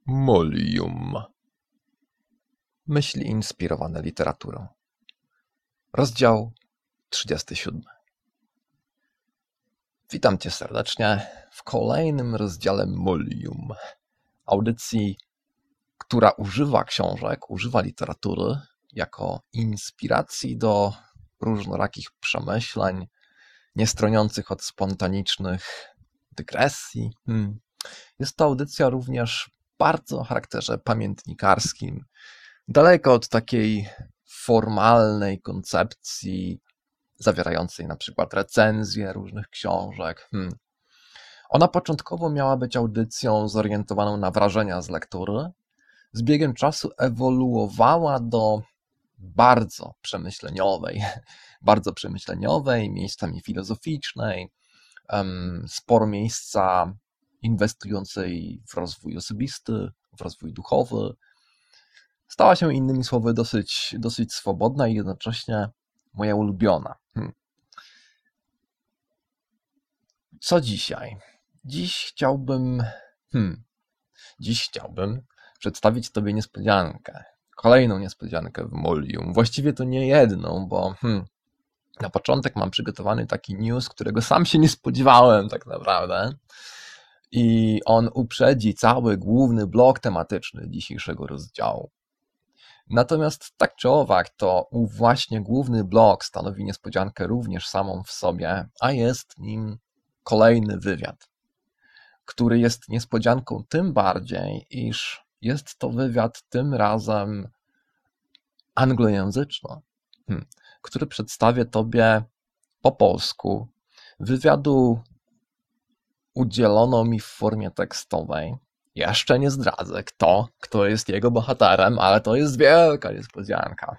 Molium. Myśli inspirowane literaturą. Rozdział 37. Witam Cię serdecznie w kolejnym rozdziale Molium. Audycji, która używa książek, używa literatury jako inspiracji do różnorakich przemyśleń, nie stroniących od spontanicznych dygresji. Jest to audycja również bardzo o charakterze pamiętnikarskim, daleko od takiej formalnej koncepcji zawierającej na przykład recenzje różnych książek. Ona początkowo miała być audycją zorientowaną na wrażenia z lektury. Z biegiem czasu ewoluowała do bardzo przemyśleniowej, miejscami filozoficznej, sporo miejsca inwestującej w rozwój osobisty, w rozwój duchowy. Stała się innymi słowy dosyć swobodna i jednocześnie moja ulubiona. Co dzisiaj? Dziś chciałbym przedstawić Tobie niespodziankę. Kolejną niespodziankę w Molium. Właściwie to nie jedną, bo na początek mam przygotowany taki news, którego sam się nie spodziewałem tak naprawdę. I on uprzedzi cały główny blok tematyczny dzisiejszego rozdziału. Natomiast tak czy owak, to właśnie główny blok stanowi niespodziankę również samą w sobie, a jest nim kolejny wywiad, który jest niespodzianką tym bardziej, iż jest to wywiad tym razem anglojęzyczny, który przedstawię Tobie po polsku. Wywiadu udzielono mi w formie tekstowej. Jeszcze nie zdradzę, kto jest jego bohaterem, ale to jest wielka niespodzianka.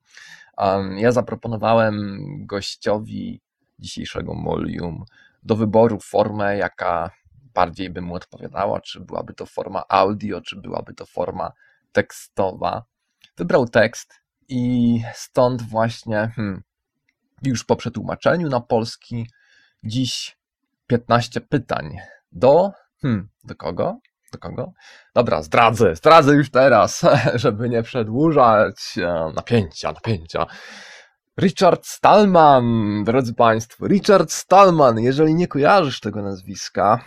Ja zaproponowałem gościowi dzisiejszego Molium do wyboru formę, jaka bardziej by mu odpowiadała, czy byłaby to forma audio, czy byłaby to forma tekstowa. Wybrał tekst i stąd właśnie już po przetłumaczeniu na polski dziś 15 pytań. Do kogo? Do kogo? Dobra, zdradzę już teraz, żeby nie przedłużać napięcia. Richard Stallman, drodzy Państwo, Richard Stallman, jeżeli nie kojarzysz tego nazwiska,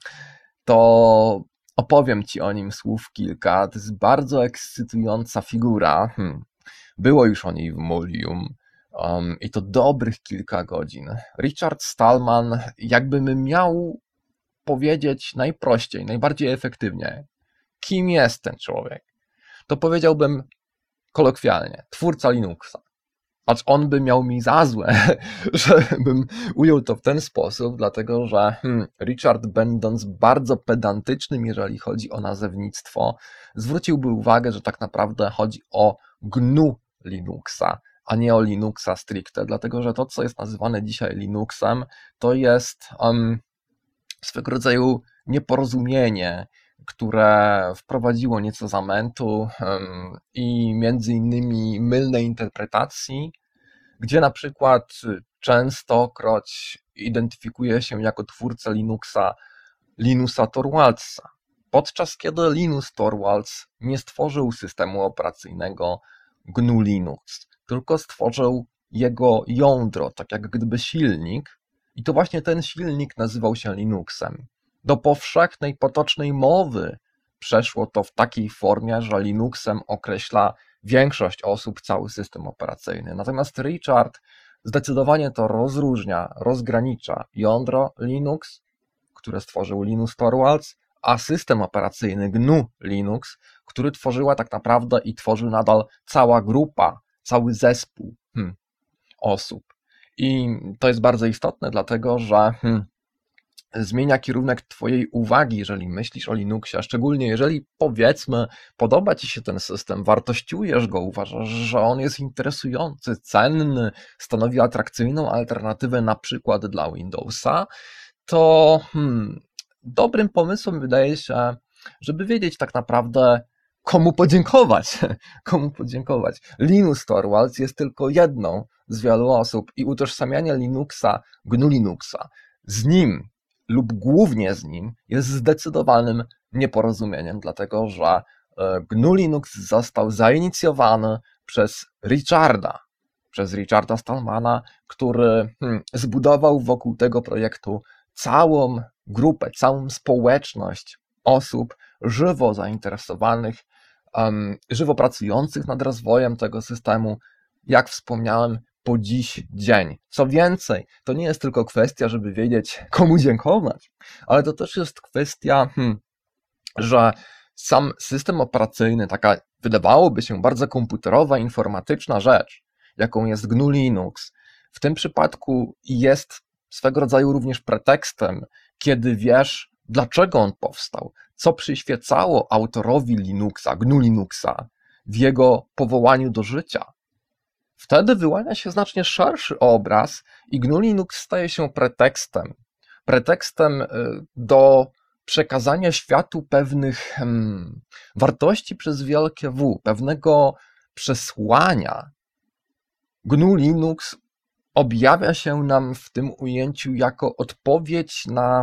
to opowiem Ci o nim słów kilka. To jest bardzo ekscytująca figura. Było już o niej w Molium. I to dobrych kilka godzin. Richard Stallman, jakbym miał powiedzieć najprościej, najbardziej efektywnie, kim jest ten człowiek, to powiedziałbym kolokwialnie, twórca Linuxa. Acz on by miał mi za złe, żebym ujął to w ten sposób, dlatego że Richard, będąc bardzo pedantycznym, jeżeli chodzi o nazewnictwo, zwróciłby uwagę, że tak naprawdę chodzi o GNU Linuxa, a nie o Linuxa stricte, dlatego że to, co jest nazywane dzisiaj Linuxem, to jest swego rodzaju nieporozumienie, które wprowadziło nieco zamętu i między innymi mylnej interpretacji, gdzie na przykład częstokroć identyfikuje się jako twórcę Linusa Torwaldsa, podczas kiedy Linus Torvalds nie stworzył systemu operacyjnego GNU Linux, tylko stworzył jego jądro, tak jak gdyby silnik, i to właśnie ten silnik nazywał się Linuxem. Do powszechnej, potocznej mowy przeszło to w takiej formie, że Linuxem określa większość osób cały system operacyjny. Natomiast Richard zdecydowanie to rozgranicza jądro Linux, które stworzył Linus Torvalds, a system operacyjny GNU Linux, który tworzyła tak naprawdę i tworzy nadal cała grupa, cały zespół osób. I to jest bardzo istotne, dlatego że zmienia kierunek Twojej uwagi, jeżeli myślisz o Linuxie, a szczególnie jeżeli, powiedzmy, podoba Ci się ten system, wartościujesz go, uważasz, że on jest interesujący, cenny, stanowi atrakcyjną alternatywę na przykład dla Windowsa, to dobrym pomysłem wydaje się, żeby wiedzieć tak naprawdę, komu podziękować. Linus Torvalds jest tylko jedną z wielu osób i utożsamianie Linuxa, GNU Linuxa z nim lub głównie z nim jest zdecydowanym nieporozumieniem, dlatego że GNU Linux został zainicjowany przez Richarda Stallmana, który zbudował wokół tego projektu całą grupę, całą społeczność osób żywo zainteresowanych, żywo pracujących nad rozwojem tego systemu, jak wspomniałem, po dziś dzień. Co więcej, to nie jest tylko kwestia, żeby wiedzieć, komu dziękować, ale to też jest kwestia, że sam system operacyjny, taka wydawałoby się bardzo komputerowa, informatyczna rzecz, jaką jest GNU Linux, w tym przypadku jest swego rodzaju również pretekstem, kiedy wiesz, dlaczego on powstał, co przyświecało autorowi Linuxa, GNU Linuxa w jego powołaniu do życia. Wtedy wyłania się znacznie szerszy obraz i GNU Linux staje się pretekstem do przekazania światu pewnych wartości przez wielkie W, pewnego przesłania. GNU Linux objawia się nam w tym ujęciu jako odpowiedź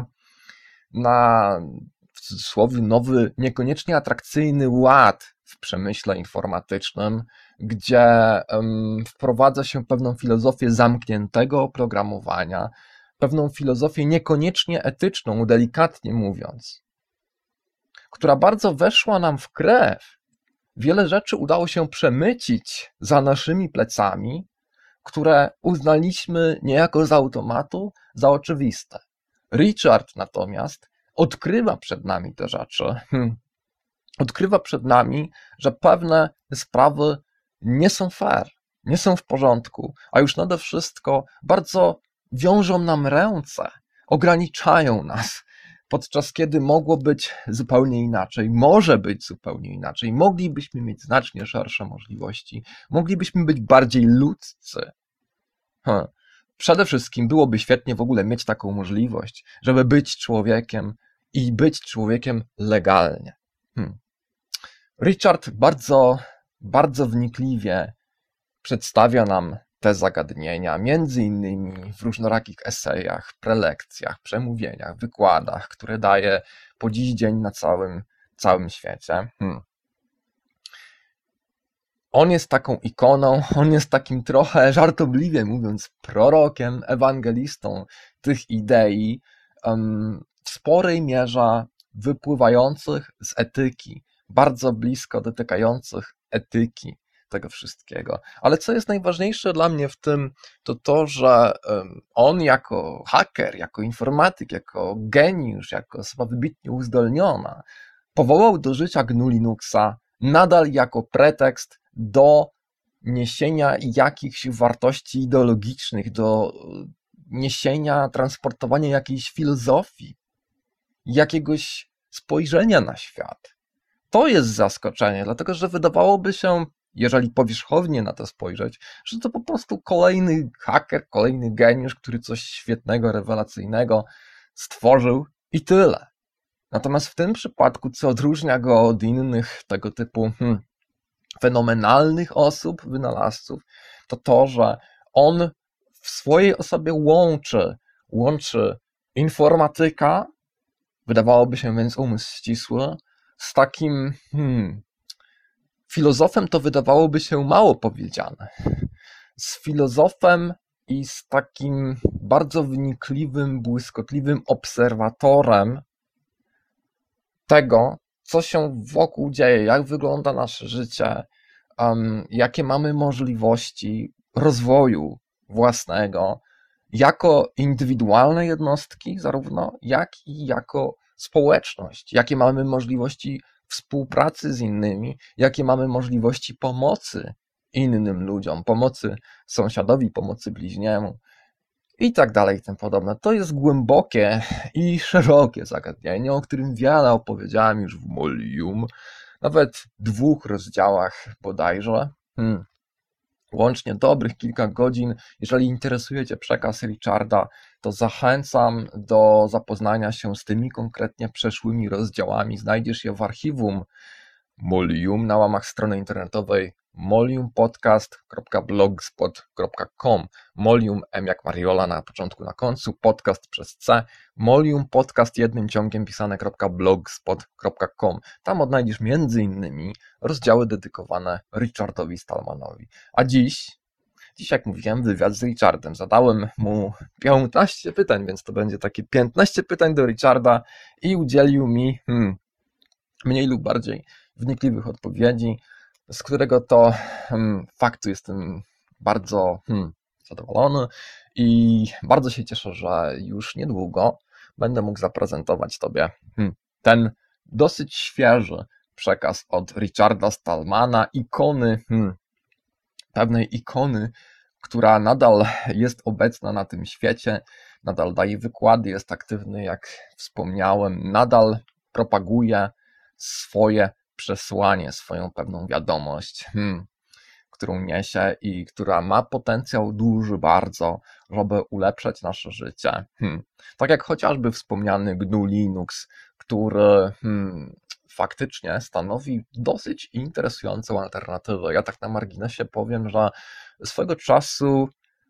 na w cudzysłowie nowy, niekoniecznie atrakcyjny ład w przemyśle informatycznym, gdzie wprowadza się pewną filozofię zamkniętego oprogramowania, pewną filozofię niekoniecznie etyczną, delikatnie mówiąc, która bardzo weszła nam w krew. Wiele rzeczy udało się przemycić za naszymi plecami, które uznaliśmy niejako z automatu za oczywiste. Richard natomiast odkrywa przed nami te rzeczy. Odkrywa przed nami, że pewne sprawy nie są fair, nie są w porządku, a już nade wszystko bardzo wiążą nam ręce, ograniczają nas, podczas kiedy mogło być zupełnie inaczej, może być zupełnie inaczej, moglibyśmy mieć znacznie szersze możliwości, moglibyśmy być bardziej ludzcy. Przede wszystkim byłoby świetnie w ogóle mieć taką możliwość, żeby być człowiekiem i być człowiekiem legalnie. Richard bardzo wnikliwie przedstawia nam te zagadnienia, między innymi w różnorakich esejach, prelekcjach, przemówieniach, wykładach, które daje po dziś dzień na całym świecie. On jest taką ikoną, on jest takim trochę żartobliwie mówiąc prorokiem, ewangelistą tych idei, w sporej mierze wypływających z etyki, bardzo blisko dotykających etyki tego wszystkiego. Ale co jest najważniejsze dla mnie w tym, to to, że on jako haker, jako informatyk, jako geniusz, jako osoba wybitnie uzdolniona, powołał do życia GNU Linuxa nadal jako pretekst do niesienia jakichś wartości ideologicznych, do niesienia, transportowania jakiejś filozofii, jakiegoś spojrzenia na świat. To jest zaskoczenie, dlatego że wydawałoby się, jeżeli powierzchownie na to spojrzeć, że to po prostu kolejny haker, kolejny geniusz, który coś świetnego, rewelacyjnego stworzył i tyle. Natomiast w tym przypadku, co odróżnia go od innych tego typu fenomenalnych osób, wynalazców, to to, że on w swojej osobie łączy informatyka, wydawałoby się więc umysł ścisły, z takim filozofem, to wydawałoby się mało powiedziane. Z filozofem i z takim bardzo wnikliwym, błyskotliwym obserwatorem tego, co się wokół dzieje, jak wygląda nasze życie, jakie mamy możliwości rozwoju własnego, jako indywidualne jednostki zarówno, jak i jako społeczność, jakie mamy możliwości współpracy z innymi, jakie mamy możliwości pomocy innym ludziom, pomocy sąsiadowi, pomocy bliźniemu i tak dalej, i tym podobne. To jest głębokie i szerokie zagadnienie, o którym wiele opowiedziałem już w Molium, nawet 2 rozdziałach bodajże. Łącznie dobrych kilka godzin. Jeżeli interesuje Cię przekaz Richarda, to zachęcam do zapoznania się z tymi konkretnie przeszłymi rozdziałami. Znajdziesz je w archiwum Molium na łamach strony internetowej moliumpodcast.blogspot.com. Molium, M jak Mariola na początku, na końcu, podcast przez C, Molium Podcast jednym ciągiem pisane.blogspot.com. Tam odnajdziesz m.in. rozdziały dedykowane Richardowi Stallmanowi. A dziś, jak mówiłem, wywiad z Richardem. Zadałem mu 15 pytań, więc to będzie takie 15 pytań do Richarda i udzielił mi mniej lub bardziej wnikliwych odpowiedzi, z którego to faktu jestem bardzo zadowolony i bardzo się cieszę, że już niedługo będę mógł zaprezentować Tobie ten dosyć świeży przekaz od Richarda Stallmana, pewnej ikony, która nadal jest obecna na tym świecie, nadal daje wykłady, jest aktywny, jak wspomniałem, nadal propaguje swoje przesłanie, swoją pewną wiadomość, którą niesie i która ma potencjał duży bardzo, żeby ulepszać nasze życie. Tak jak chociażby wspomniany GNU Linux, który faktycznie stanowi dosyć interesującą alternatywę. Ja tak na marginesie powiem, że swego czasu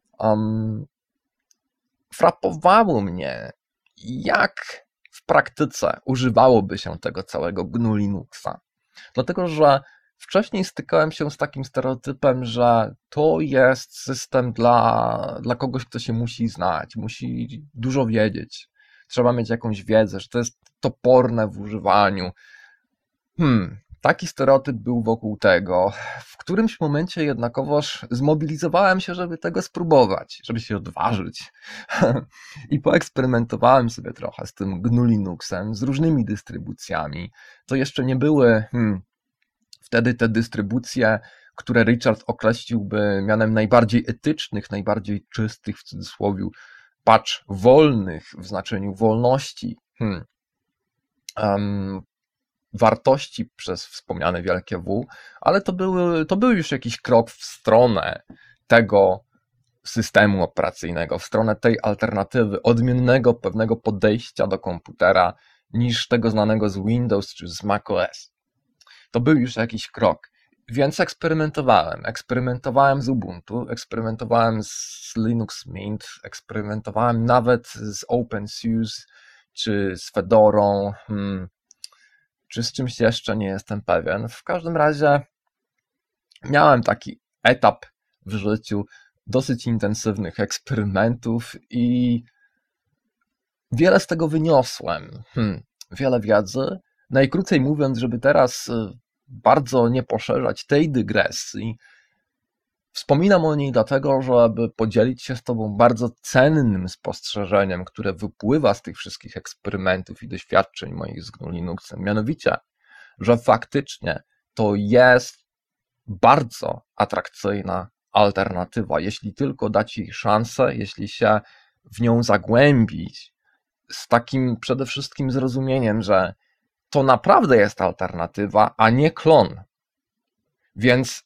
frapowało mnie, jak w praktyce używałoby się tego całego GNU Linuxa. Dlatego, że wcześniej stykałem się z takim stereotypem, że to jest system dla kogoś, kto się musi znać, musi dużo wiedzieć, trzeba mieć jakąś wiedzę, że to jest toporne w używaniu. Taki stereotyp był wokół tego. W którymś momencie jednakowoż zmobilizowałem się, żeby tego spróbować, żeby się odważyć. I poeksperymentowałem sobie trochę z tym GNU Linuxem, z różnymi dystrybucjami. To jeszcze nie były wtedy te dystrybucje, które Richard określiłby mianem najbardziej etycznych, najbardziej czystych, w cudzysłowie, wolnych w znaczeniu wolności, wartości przez wspomniane wielkie W, ale to był już jakiś krok w stronę tego systemu operacyjnego, w stronę tej alternatywy, odmiennego pewnego podejścia do komputera niż tego znanego z Windows czy z macOS. To był już jakiś krok, więc eksperymentowałem z Ubuntu, eksperymentowałem z Linux Mint, eksperymentowałem nawet z OpenSUSE czy z Fedorą, czy z czymś jeszcze, nie jestem pewien. W każdym razie miałem taki etap w życiu dosyć intensywnych eksperymentów i wiele z tego wyniosłem. Wiele wiedzy. Najkrócej mówiąc, żeby teraz bardzo nie poszerzać tej dygresji, wspominam o niej dlatego, żeby podzielić się z Tobą bardzo cennym spostrzeżeniem, które wypływa z tych wszystkich eksperymentów i doświadczeń moich z GNU Linuxem. Mianowicie, że faktycznie to jest bardzo atrakcyjna alternatywa, jeśli tylko dać jej szansę, jeśli się w nią zagłębić, z takim przede wszystkim zrozumieniem, że to naprawdę jest alternatywa, a nie klon. Więc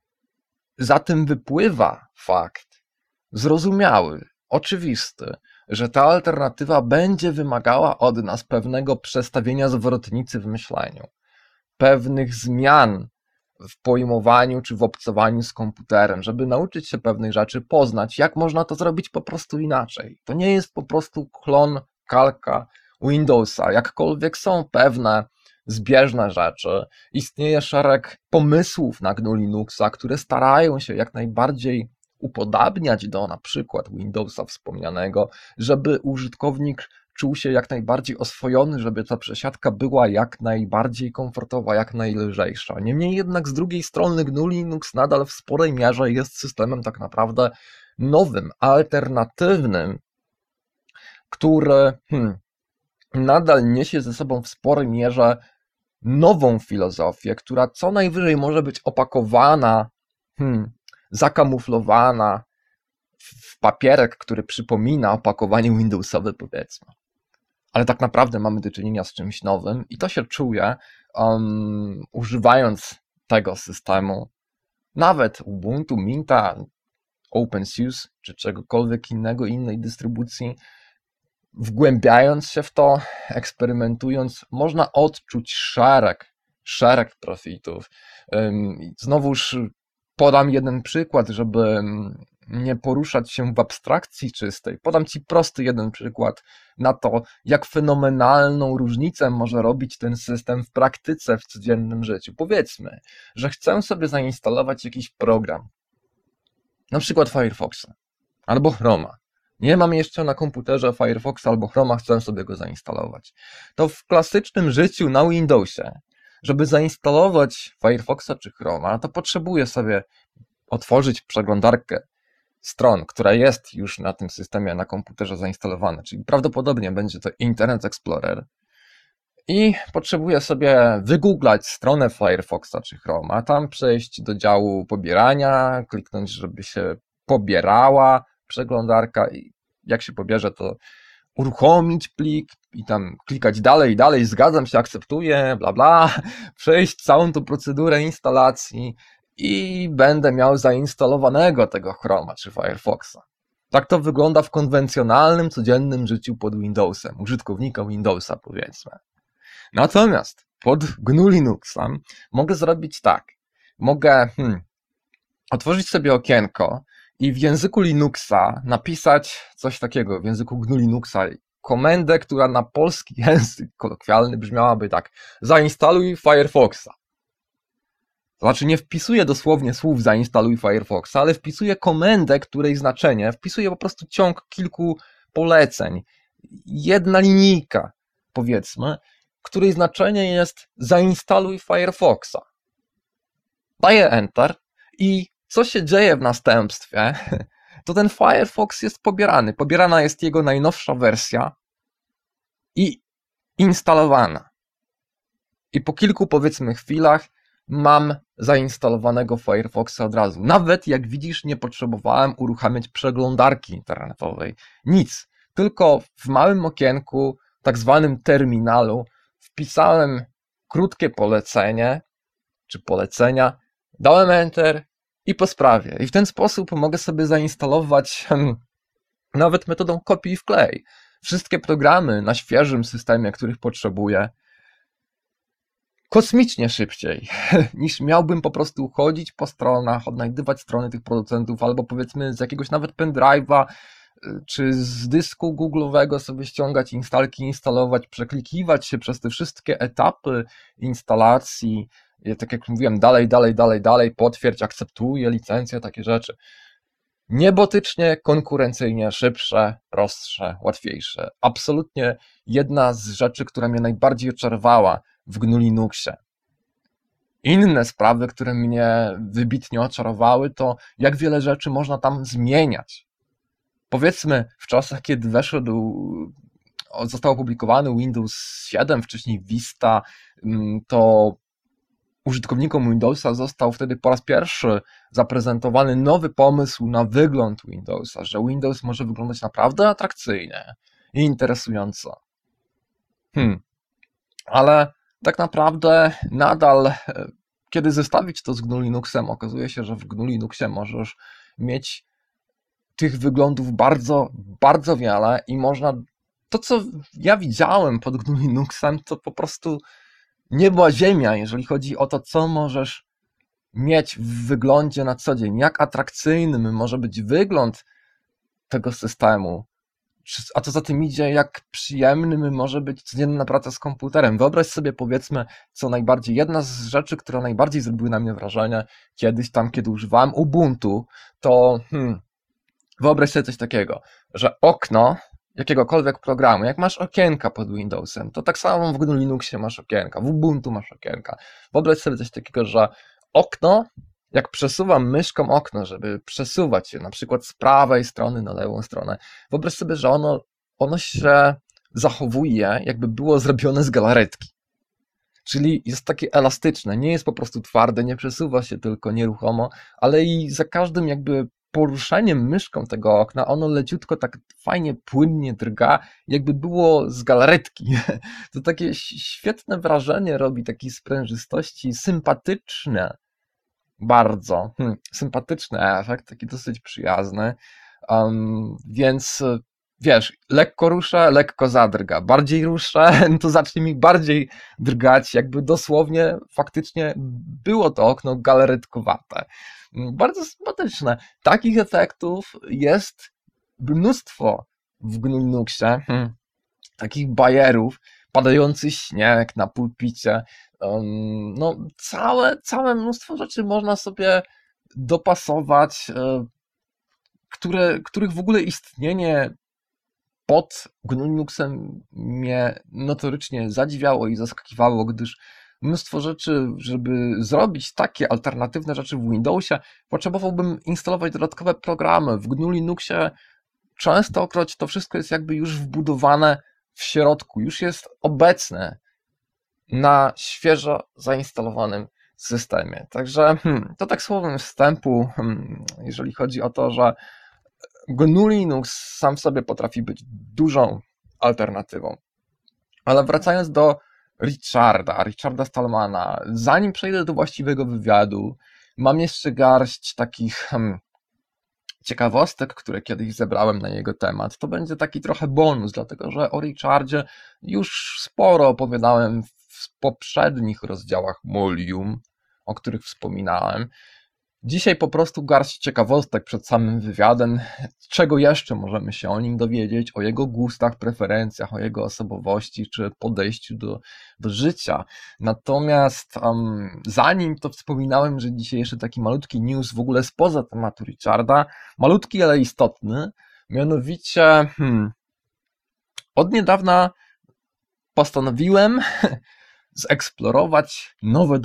za tym wypływa fakt zrozumiały, oczywisty, że ta alternatywa będzie wymagała od nas pewnego przestawienia zwrotnicy w myśleniu, pewnych zmian w pojmowaniu czy w obcowaniu z komputerem, żeby nauczyć się pewnych rzeczy, poznać, jak można to zrobić po prostu inaczej. To nie jest po prostu klon, kalka Windowsa, jakkolwiek są pewne zbieżne rzeczy. Istnieje szereg pomysłów na GNU Linuxa, które starają się jak najbardziej upodabniać do na przykład Windowsa wspomnianego, żeby użytkownik czuł się jak najbardziej oswojony, żeby ta przesiadka była jak najbardziej komfortowa, jak najlżejsza. Niemniej jednak z drugiej strony GNU Linux nadal w sporej mierze jest systemem tak naprawdę nowym, alternatywnym, który nadal niesie ze sobą w sporej mierze nową filozofię, która co najwyżej może być opakowana, zakamuflowana w papierek, który przypomina opakowanie Windowsowe, powiedzmy. Ale tak naprawdę mamy do czynienia z czymś nowym i to się czuje, używając tego systemu, nawet Ubuntu, Minta, OpenSUSE czy czegokolwiek innego, innej dystrybucji, wgłębiając się w to, eksperymentując, można odczuć szereg profitów. Znowuż Podam jeden przykład, żeby nie poruszać się w abstrakcji czystej. Podam Ci prosty jeden przykład na to, jak fenomenalną różnicę może robić ten system w praktyce, w codziennym życiu. Powiedzmy, że chcę sobie zainstalować jakiś program, na przykład Firefoxa albo Chroma. Nie mam jeszcze na komputerze Firefoxa albo Chroma, chcę sobie go zainstalować. To w klasycznym życiu na Windowsie, żeby zainstalować Firefoxa czy Chroma, to potrzebuję sobie otworzyć przeglądarkę stron, która jest już na tym systemie, na komputerze zainstalowana, czyli prawdopodobnie będzie to Internet Explorer. I potrzebuję sobie wygooglać stronę Firefoxa czy Chroma, tam przejść do działu pobierania, kliknąć, żeby się pobierała przeglądarka i jak się pobierze, to uruchomić plik i tam klikać dalej, zgadzam się, akceptuję, bla bla, przejść całą tą procedurę instalacji i będę miał zainstalowanego tego Chroma czy Firefoxa. Tak to wygląda w konwencjonalnym, codziennym życiu pod Windowsem, użytkownika Windowsa powiedzmy. Natomiast pod GNU Linuxem mogę zrobić tak. Mogę otworzyć sobie okienko i w języku Linuxa napisać coś takiego, w języku GNU Linuxa, komendę, która na polski język kolokwialny brzmiałaby tak: zainstaluj Firefoxa. To znaczy nie wpisuję dosłownie słów zainstaluj Firefoxa, ale wpisuję komendę, której znaczenie, wpisuję po prostu ciąg kilku poleceń. Jedna linijka, powiedzmy, której znaczenie jest zainstaluj Firefoxa. Daję Enter i co się dzieje w następstwie, to ten Firefox jest pobierany. Pobierana jest jego najnowsza wersja i instalowana. I po kilku, powiedzmy, chwilach mam zainstalowanego Firefoxa od razu. Nawet, jak widzisz, nie potrzebowałem uruchamiać przeglądarki internetowej. Nic. Tylko w małym okienku, tak zwanym terminalu, wpisałem krótkie polecenie, czy polecenia, dałem Enter i po sprawie. I w ten sposób mogę sobie zainstalować nawet metodą kopii i wklej wszystkie programy na świeżym systemie, których potrzebuję, kosmicznie szybciej niż miałbym po prostu chodzić po stronach, odnajdywać strony tych producentów, albo powiedzmy z jakiegoś nawet pendrive'a czy z dysku Google'owego sobie ściągać instalki, instalować, przeklikiwać się przez te wszystkie etapy instalacji, tak jak mówiłem, dalej, potwierdź, akceptuję licencję, takie rzeczy. Niebotycznie, konkurencyjnie, szybsze, prostsze, łatwiejsze. Absolutnie jedna z rzeczy, która mnie najbardziej oczarowała w GNU Linuxie. Inne sprawy, które mnie wybitnie oczarowały, to jak wiele rzeczy można tam zmieniać. Powiedzmy, w czasach, kiedy został opublikowany Windows 7, wcześniej Vista, to użytkownikom Windowsa został wtedy po raz pierwszy zaprezentowany nowy pomysł na wygląd Windowsa, że Windows może wyglądać naprawdę atrakcyjnie i interesująco. Ale tak naprawdę nadal, kiedy zestawić to z GNU Linuxem, okazuje się, że w GNU Linuxie możesz mieć tych wyglądów bardzo, bardzo wiele i można, to co ja widziałem pod GNU Linuxem, to po prostu nieba ziemia, jeżeli chodzi o to, co możesz mieć w wyglądzie na co dzień, jak atrakcyjnym może być wygląd tego systemu, a co za tym idzie, jak przyjemnym może być codzienna praca z komputerem. Wyobraź sobie, powiedzmy, jedna z rzeczy, które najbardziej zrobiły na mnie wrażenie kiedyś tam, kiedy używałem Ubuntu, to wyobraź sobie coś takiego, że okno jakiegokolwiek programu, jak masz okienka pod Windowsem, to tak samo w GNU Linuxie masz okienka, w Ubuntu masz okienka. Wyobraź sobie coś takiego, że okno, jak przesuwam myszką okno, żeby przesuwać się na przykład z prawej strony na lewą stronę, wyobraź sobie, że ono się zachowuje, jakby było zrobione z galaretki. Czyli jest takie elastyczne, nie jest po prostu twarde, nie przesuwa się tylko nieruchomo, ale i za każdym jakby poruszeniem myszką tego okna, ono leciutko tak fajnie, płynnie drga, jakby było z galaretki. To takie świetne wrażenie robi, takiej sprężystości, sympatyczne, bardzo sympatyczny efekt, taki dosyć przyjazny, więc wiesz, lekko ruszę, lekko zadrga, bardziej ruszę, to zacznie mi bardziej drgać, jakby dosłownie faktycznie było to okno galaretkowate. Bardzo sympatyczne. Takich efektów jest mnóstwo w GNU Linuxie, takich bajerów, padający śnieg na pulpicie, no całe mnóstwo rzeczy można sobie dopasować, których w ogóle istnienie pod GNU Linuxem mnie notorycznie zadziwiało i zaskakiwało, gdyż mnóstwo rzeczy, żeby zrobić takie alternatywne rzeczy w Windowsie, potrzebowałbym instalować dodatkowe programy. W GNU Linuxie częstokroć to wszystko jest jakby już wbudowane w środku, już jest obecne na świeżo zainstalowanym systemie. Także to tak słowem wstępu, jeżeli chodzi o to, że GNU Linux sam w sobie potrafi być dużą alternatywą. Ale wracając do Richarda Stallmana, zanim przejdę do właściwego wywiadu, mam jeszcze garść takich ciekawostek, które kiedyś zebrałem na jego temat. To będzie taki trochę bonus, dlatego że o Richardzie już sporo opowiadałem w poprzednich rozdziałach Molium, o których wspominałem. Dzisiaj po prostu garść ciekawostek przed samym wywiadem, czego jeszcze możemy się o nim dowiedzieć, o jego gustach, preferencjach, o jego osobowości czy podejściu do życia. Natomiast zanim to wspominałem, że dzisiaj jeszcze taki malutki news w ogóle spoza tematu Richarda, malutki, ale istotny, mianowicie od niedawna postanowiłem zeksplorować nowe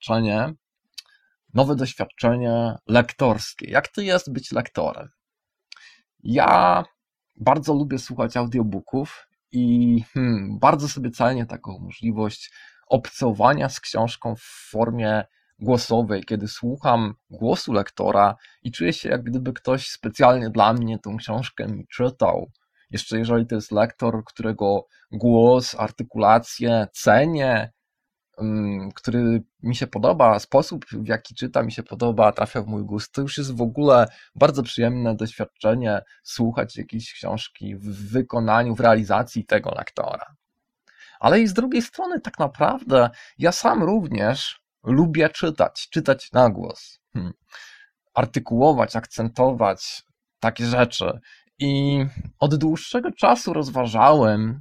doświadczenie lektorskie. Jak to jest być lektorem? Ja bardzo lubię słuchać audiobooków i bardzo sobie cenię taką możliwość obcowania z książką w formie głosowej, kiedy słucham głosu lektora i czuję się, jak gdyby ktoś specjalnie dla mnie tą książkę mi czytał. Jeszcze jeżeli to jest lektor, którego głos, artykulację cenię, który mi się podoba, sposób w jaki czyta mi się podoba, trafia w mój gust, to już jest w ogóle bardzo przyjemne doświadczenie słuchać jakiejś książki w wykonaniu, w realizacji tego lektora. Ale i z drugiej strony tak naprawdę ja sam również lubię czytać na głos, artykułować, akcentować takie rzeczy i od dłuższego czasu rozważałem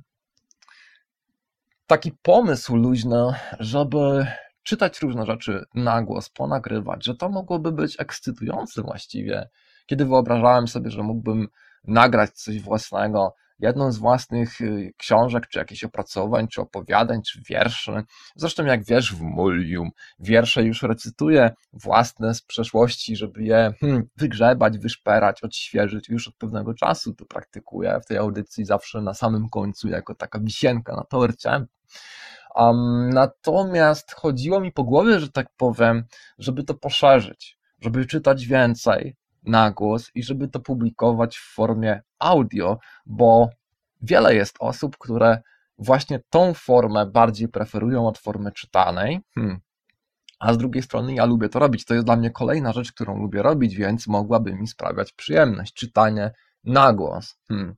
taki pomysł luźny, żeby czytać różne rzeczy na głos, ponagrywać, że to mogłoby być ekscytujące właściwie, kiedy wyobrażałem sobie, że mógłbym nagrać coś własnego, jedną z własnych książek, czy jakichś opracowań, czy opowiadań, czy wierszy. Zresztą jak wiesz, w Molium wiersze już recytuję własne z przeszłości, żeby je wygrzebać, wyszperać, odświeżyć. Już od pewnego czasu to praktykuję w tej audycji zawsze na samym końcu, jako taka wisienka na torcie. Natomiast chodziło mi po głowie, że tak powiem, żeby to poszerzyć, żeby czytać więcej na głos i żeby to publikować w formie audio, bo wiele jest osób, które właśnie tą formę bardziej preferują od formy czytanej, a z drugiej strony ja lubię to robić. To jest dla mnie kolejna rzecz, którą lubię robić, więc mogłaby mi sprawiać przyjemność, czytanie na głos.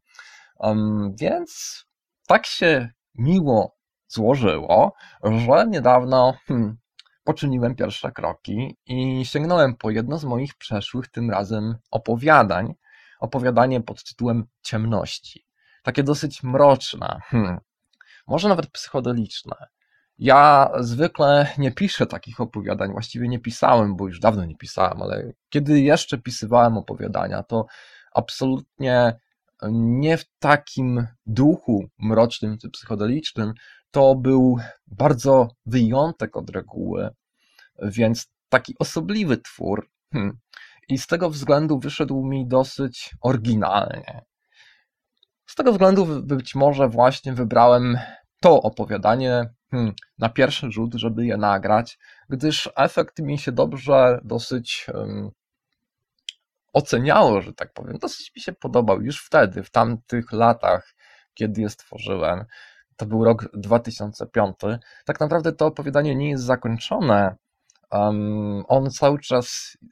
Więc tak się miło złożyło, że niedawno poczyniłem pierwsze kroki i sięgnąłem po jedno z moich przeszłych tym razem opowiadań. Opowiadanie pod tytułem Ciemności. Takie dosyć mroczne, może nawet psychodeliczne. Ja zwykle nie piszę takich opowiadań, właściwie nie pisałem, bo już dawno nie pisałem, ale kiedy jeszcze pisywałem opowiadania, to absolutnie nie w takim duchu mrocznym czy psychodelicznym. To był bardzo wyjątek od reguły, więc taki osobliwy twór. I z tego względu wyszedł mi dosyć oryginalnie. Z tego względu być może właśnie wybrałem to opowiadanie na pierwszy rzut, żeby je nagrać, gdyż efekt mi się dobrze dosyć oceniało, że tak powiem. Dosyć mi się podobał już wtedy, w tamtych latach, kiedy je stworzyłem. To był rok 2005. Tak naprawdę to opowiadanie nie jest zakończone. On cały czas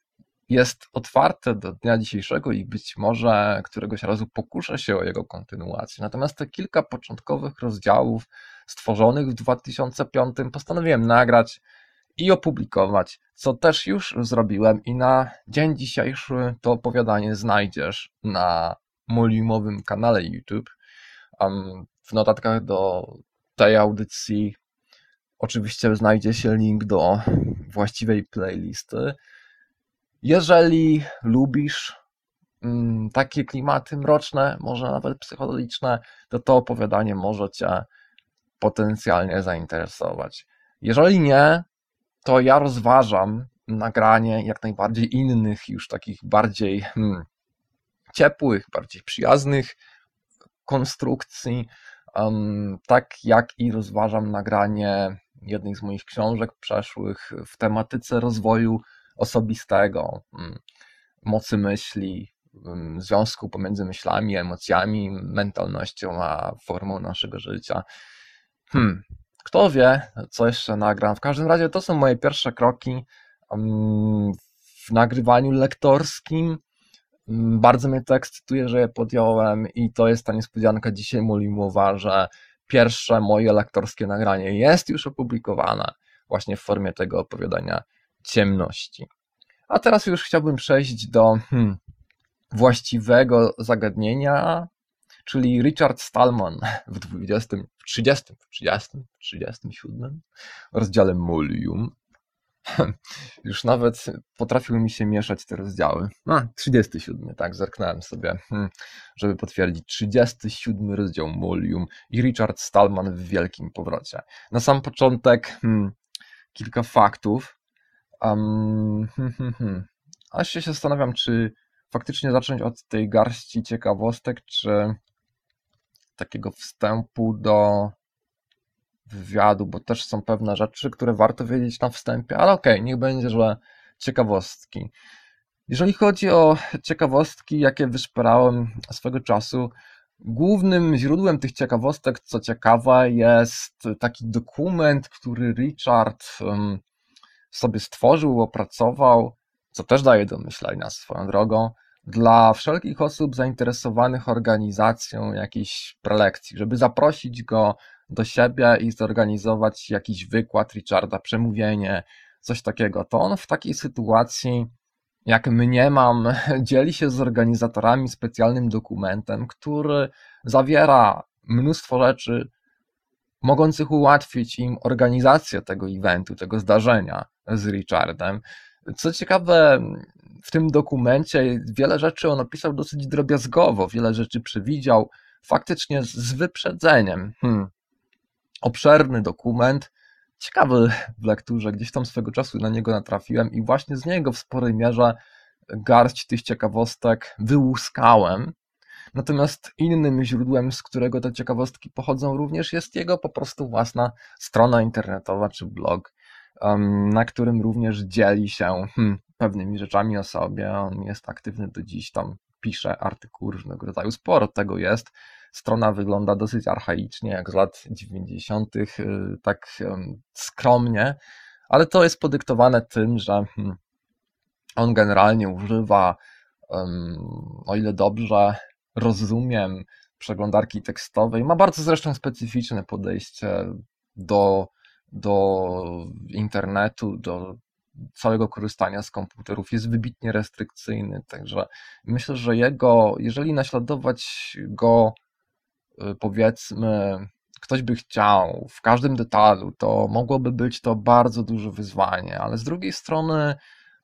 jest otwarte do dnia dzisiejszego i być może któregoś razu pokuszę się o jego kontynuację. Natomiast te kilka początkowych rozdziałów stworzonych w 2005 postanowiłem nagrać i opublikować, co też już zrobiłem i na dzień dzisiejszy to opowiadanie znajdziesz na molimowym kanale YouTube. W notatkach do tej audycji oczywiście znajdzie się link do właściwej playlisty. Jeżeli lubisz takie klimaty mroczne, może nawet psychodeliczne, to opowiadanie może Cię potencjalnie zainteresować. Jeżeli nie, to ja rozważam nagranie jak najbardziej innych, już takich bardziej ciepłych, bardziej przyjaznych konstrukcji, tak jak i rozważam nagranie jednej z moich książek przeszłych w tematyce rozwoju osobistego, mocy myśli, związku pomiędzy myślami, emocjami, mentalnością a formą naszego życia. Kto wie, co jeszcze nagram. W każdym razie to są moje pierwsze kroki w nagrywaniu lektorskim. Bardzo mnie to ekscytuje, że je podjąłem i to jest ta niespodzianka dzisiaj molimowa, że pierwsze moje lektorskie nagranie jest już opublikowane właśnie w formie tego opowiadania Ciemności. A teraz już chciałbym przejść do właściwego zagadnienia, czyli Richard Stallman w 37 rozdziale Molium. Już nawet potrafiły mi się mieszać te rozdziały. 37, tak, zerknąłem sobie, żeby potwierdzić. 37 rozdział Molium i Richard Stallman w wielkim powrocie. Na sam początek kilka faktów. Aż się zastanawiam, czy faktycznie zacząć od tej garści ciekawostek, czy takiego wstępu do wywiadu, bo też są pewne rzeczy, które warto wiedzieć na wstępie, ale okej, niech będzie, że ciekawostki. Jeżeli chodzi o ciekawostki, jakie wyszperałem swego czasu, głównym źródłem tych ciekawostek, co ciekawe, jest taki dokument, który Richard sobie stworzył, opracował, co też daje do myślenia swoją drogą, dla wszelkich osób zainteresowanych organizacją jakiejś prelekcji, żeby zaprosić go do siebie i zorganizować jakiś wykład Richarda, przemówienie, coś takiego. To on w takiej sytuacji, jak mniemam, dzieli się z organizatorami specjalnym dokumentem, który zawiera mnóstwo rzeczy mogących ułatwić im organizację tego eventu, tego zdarzenia z Richardem. Co ciekawe, w tym dokumencie wiele rzeczy on opisał dosyć drobiazgowo, wiele rzeczy przewidział, faktycznie z wyprzedzeniem. Obszerny dokument, ciekawy w lekturze, gdzieś tam swego czasu na niego natrafiłem i właśnie z niego w sporej mierze garść tych ciekawostek wyłuskałem. Natomiast innym źródłem, z którego te ciekawostki pochodzą również, jest jego po prostu własna strona internetowa czy blog, na którym również dzieli się pewnymi rzeczami o sobie. On jest aktywny do dziś, tam pisze artykuły różnego rodzaju, sporo tego jest. Strona wygląda dosyć archaicznie, jak z lat 90., tak skromnie, ale to jest podyktowane tym, że on generalnie używa, o ile dobrze rozumiem, przeglądarki tekstowej. Ma bardzo zresztą specyficzne podejście do internetu, do całego korzystania z komputerów. Jest wybitnie restrykcyjny, także myślę, że jeżeli naśladować go, powiedzmy, ktoś by chciał w każdym detalu, to mogłoby być to bardzo duże wyzwanie, ale z drugiej strony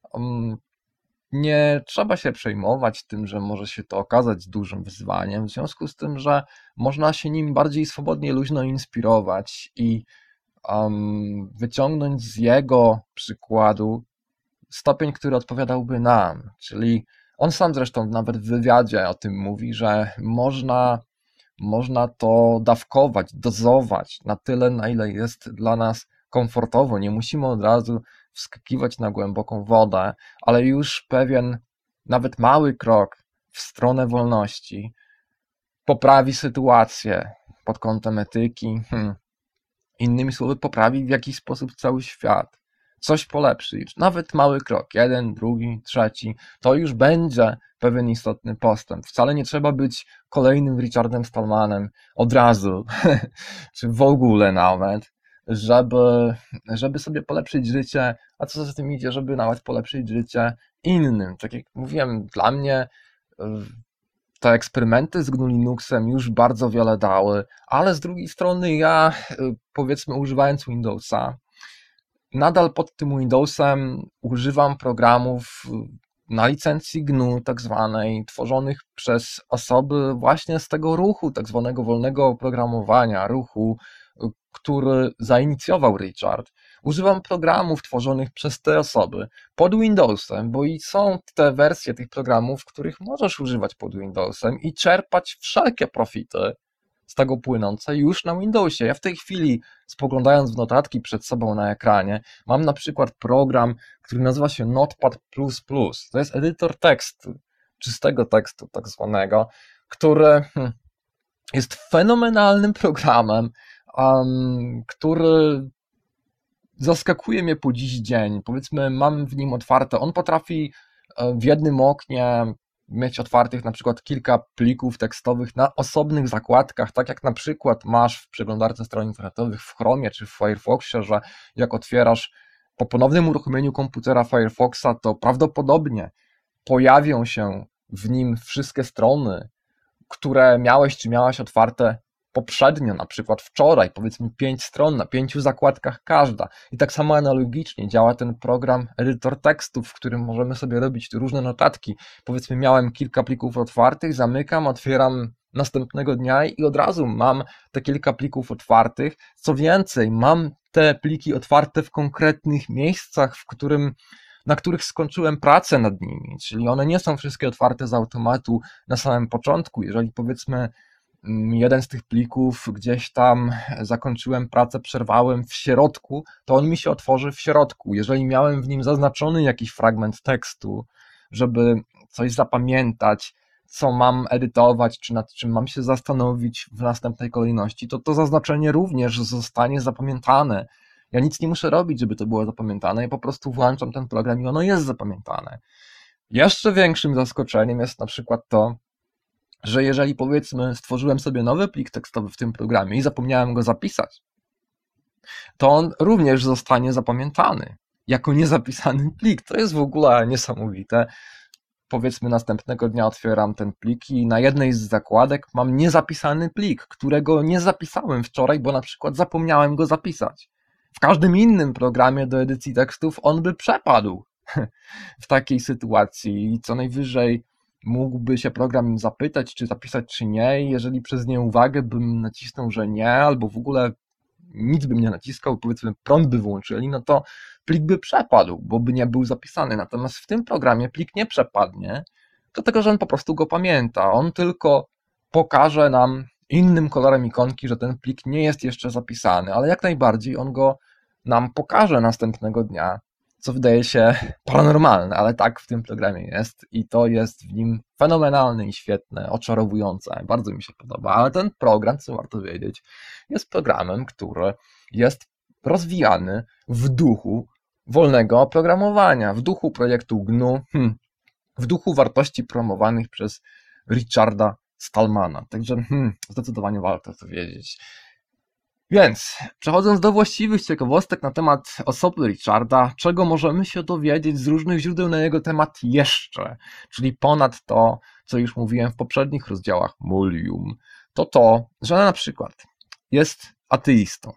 nie trzeba się przejmować tym, że może się to okazać dużym wyzwaniem, w związku z tym, że można się nim bardziej swobodnie, luźno inspirować i wyciągnąć z jego przykładu stopień, który odpowiadałby nam, czyli on sam zresztą nawet w wywiadzie o tym mówi, że można to dawkować, dozować na tyle, na ile jest dla nas komfortowo. Nie musimy od razu wskakiwać na głęboką wodę, ale już pewien, nawet mały krok w stronę wolności poprawi sytuację pod kątem etyki. Innymi słowy, poprawi w jakiś sposób cały świat. coś polepszyć, nawet mały krok, jeden, drugi, trzeci, to już będzie pewien istotny postęp. Wcale nie trzeba być kolejnym Richardem Stallmanem od razu, czy w ogóle nawet, żeby sobie polepszyć życie, a co za tym idzie, żeby nawet polepszyć życie innym. Tak jak mówiłem, dla mnie te eksperymenty z GNU Linuxem już bardzo wiele dały, ale z drugiej strony ja, powiedzmy używając Windowsa, nadal pod tym Windowsem używam programów na licencji GNU tak zwanej, tworzonych przez osoby właśnie z tego ruchu tak zwanego wolnego oprogramowania, ruchu, który zainicjował Richard. Używam programów tworzonych przez te osoby pod Windowsem, bo i są te wersje tych programów, których możesz używać pod Windowsem i czerpać wszelkie profity z tego płynące już na Windowsie. Ja w tej chwili, spoglądając w notatki przed sobą na ekranie, mam na przykład program, który nazywa się Notepad++. To jest edytor tekstu, czystego tekstu tak zwanego, który jest fenomenalnym programem, który zaskakuje mnie po dziś dzień. Powiedzmy, mam w nim otwarte, on potrafi w jednym oknie mieć otwartych na przykład kilka plików tekstowych na osobnych zakładkach, tak jak na przykład masz w przeglądarce stron internetowych w Chromie czy w Firefoxie, że jak otwierasz po ponownym uruchomieniu komputera Firefoxa, to prawdopodobnie pojawią się w nim wszystkie strony, które miałeś czy miałaś otwarte poprzednio, na przykład wczoraj, powiedzmy 5 stron na 5 zakładkach każda. I tak samo analogicznie działa ten program edytor tekstów, w którym możemy sobie robić różne notatki. Powiedzmy miałem kilka plików otwartych, zamykam, otwieram następnego dnia i od razu mam te kilka plików otwartych. Co więcej, mam te pliki otwarte w konkretnych miejscach, na których skończyłem pracę nad nimi, czyli one nie są wszystkie otwarte z automatu na samym początku. Jeżeli powiedzmy jeden z tych plików gdzieś tam zakończyłem pracę, przerwałem w środku, to on mi się otworzy w środku. Jeżeli miałem w nim zaznaczony jakiś fragment tekstu, żeby coś zapamiętać, co mam edytować, czy nad czym mam się zastanowić w następnej kolejności, to to zaznaczenie również zostanie zapamiętane. Ja nic nie muszę robić, żeby to było zapamiętane, ja po prostu włączam ten program i ono jest zapamiętane. Jeszcze większym zaskoczeniem jest na przykład to, że jeżeli powiedzmy stworzyłem sobie nowy plik tekstowy w tym programie i zapomniałem go zapisać, to on również zostanie zapamiętany jako niezapisany plik. To jest w ogóle niesamowite. Powiedzmy następnego dnia otwieram ten plik i na jednej z zakładek mam niezapisany plik, którego nie zapisałem wczoraj, bo na przykład zapomniałem go zapisać. W każdym innym programie do edycji tekstów on by przepadł w takiej sytuacji i co najwyżej mógłby się program zapytać, czy zapisać, czy nie, i jeżeli przez nieuwagę bym nacisnął, że nie, albo w ogóle nic bym nie naciskał, powiedzmy prąd by włączyli, no to plik by przepadł, bo by nie był zapisany. Natomiast w tym programie plik nie przepadnie, dlatego że on po prostu go pamięta. On tylko pokaże nam innym kolorem ikonki, że ten plik nie jest jeszcze zapisany, ale jak najbardziej on go nam pokaże następnego dnia, co wydaje się paranormalne, ale tak w tym programie jest i to jest w nim fenomenalne i świetne, oczarowujące, bardzo mi się podoba, ale ten program, co warto wiedzieć, jest programem, który jest rozwijany w duchu wolnego oprogramowania, w duchu projektu GNU, w duchu wartości promowanych przez Richarda Stallmana, także zdecydowanie warto to wiedzieć. Więc, przechodząc do właściwych ciekawostek na temat osoby Richarda, czego możemy się dowiedzieć z różnych źródeł na jego temat jeszcze, czyli ponad to, co już mówiłem w poprzednich rozdziałach Molium, to, że na przykład jest ateistą,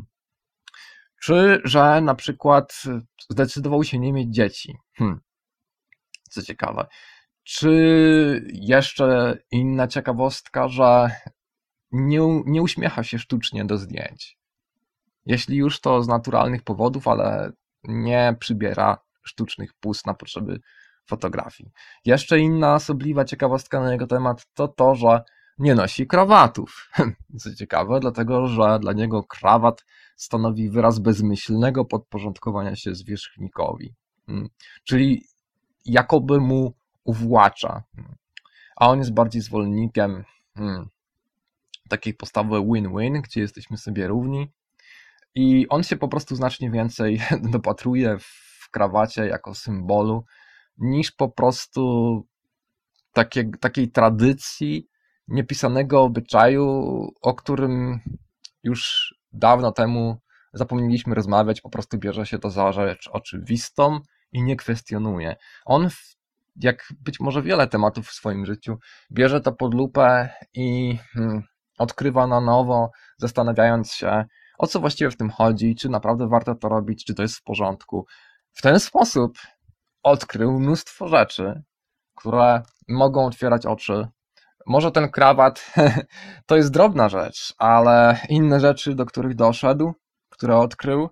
czy że na przykład zdecydował się nie mieć dzieci, co ciekawe, czy jeszcze inna ciekawostka, że nie uśmiecha się sztucznie do zdjęć. Jeśli już, to z naturalnych powodów, ale nie przybiera sztucznych pust na potrzeby fotografii. Jeszcze inna osobliwa ciekawostka na jego temat to, że nie nosi krawatów. Co ciekawe, dlatego że dla niego krawat stanowi wyraz bezmyślnego podporządkowania się zwierzchnikowi. Czyli jakoby mu uwłacza. A on jest bardziej zwolennikiem takiej postawy win-win, gdzie jesteśmy sobie równi i on się po prostu znacznie więcej dopatruje w krawacie jako symbolu, niż po prostu takiej tradycji, niepisanego obyczaju, o którym już dawno temu zapomnieliśmy rozmawiać, po prostu bierze się to za rzecz oczywistą i nie kwestionuje. On, jak być może wiele tematów w swoim życiu, bierze to pod lupę i odkrywa na nowo, zastanawiając się, o co właściwie w tym chodzi, czy naprawdę warto to robić, czy to jest w porządku. W ten sposób odkrył mnóstwo rzeczy, które mogą otwierać oczy. Może ten krawat to jest drobna rzecz, ale inne rzeczy, do których doszedł, które odkrył,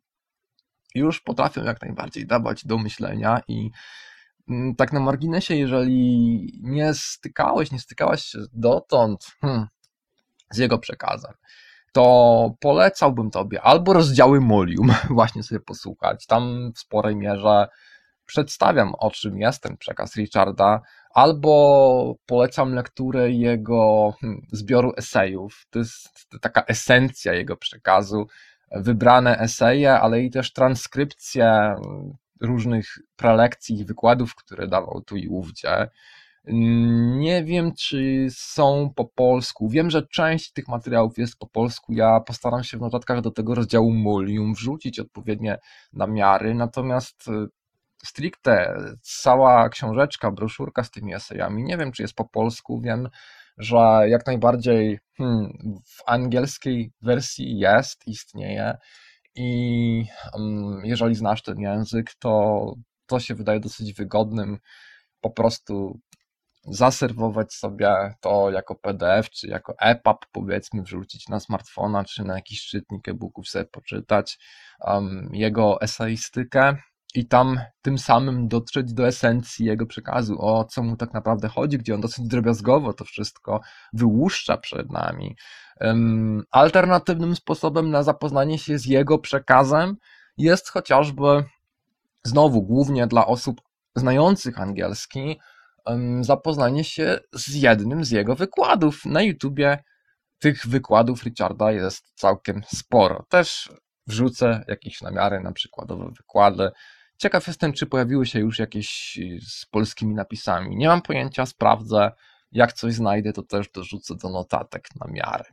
już potrafią jak najbardziej dawać do myślenia i tak na marginesie, jeżeli nie stykałaś się dotąd z jego przekazem, to polecałbym tobie albo rozdziały Molium właśnie sobie posłuchać. Tam w sporej mierze przedstawiam, o czym jest ten przekaz Richarda, albo polecam lekturę jego zbioru esejów. To jest taka esencja jego przekazu, wybrane eseje, ale i też transkrypcje różnych prelekcji i wykładów, które dawał tu i ówdzie. Nie wiem, czy są po polsku. Wiem, że część tych materiałów jest po polsku. Ja postaram się w notatkach do tego rozdziału Molium wrzucić odpowiednie namiary, natomiast stricte cała książeczka, broszurka z tymi esejami, nie wiem, czy jest po polsku. Wiem, że jak najbardziej w angielskiej wersji istnieje i jeżeli znasz ten język, to się wydaje dosyć wygodnym po prostu zaserwować sobie to jako PDF, czy jako EPUB, powiedzmy, wrzucić na smartfona, czy na jakiś czytnik e-booków, sobie poczytać jego eseistykę i tam tym samym dotrzeć do esencji jego przekazu, o co mu tak naprawdę chodzi, gdzie on dosyć drobiazgowo to wszystko wyłuszcza przed nami. Alternatywnym sposobem na zapoznanie się z jego przekazem jest chociażby, znowu głównie dla osób znających angielski, zapoznanie się z jednym z jego wykładów. Na YouTubie tych wykładów Richarda jest całkiem sporo. Też wrzucę jakieś namiary na przykładowe wykłady. Ciekaw jestem, czy pojawiły się już jakieś z polskimi napisami. Nie mam pojęcia, sprawdzę. Jak coś znajdę, to też dorzucę do notatek namiary.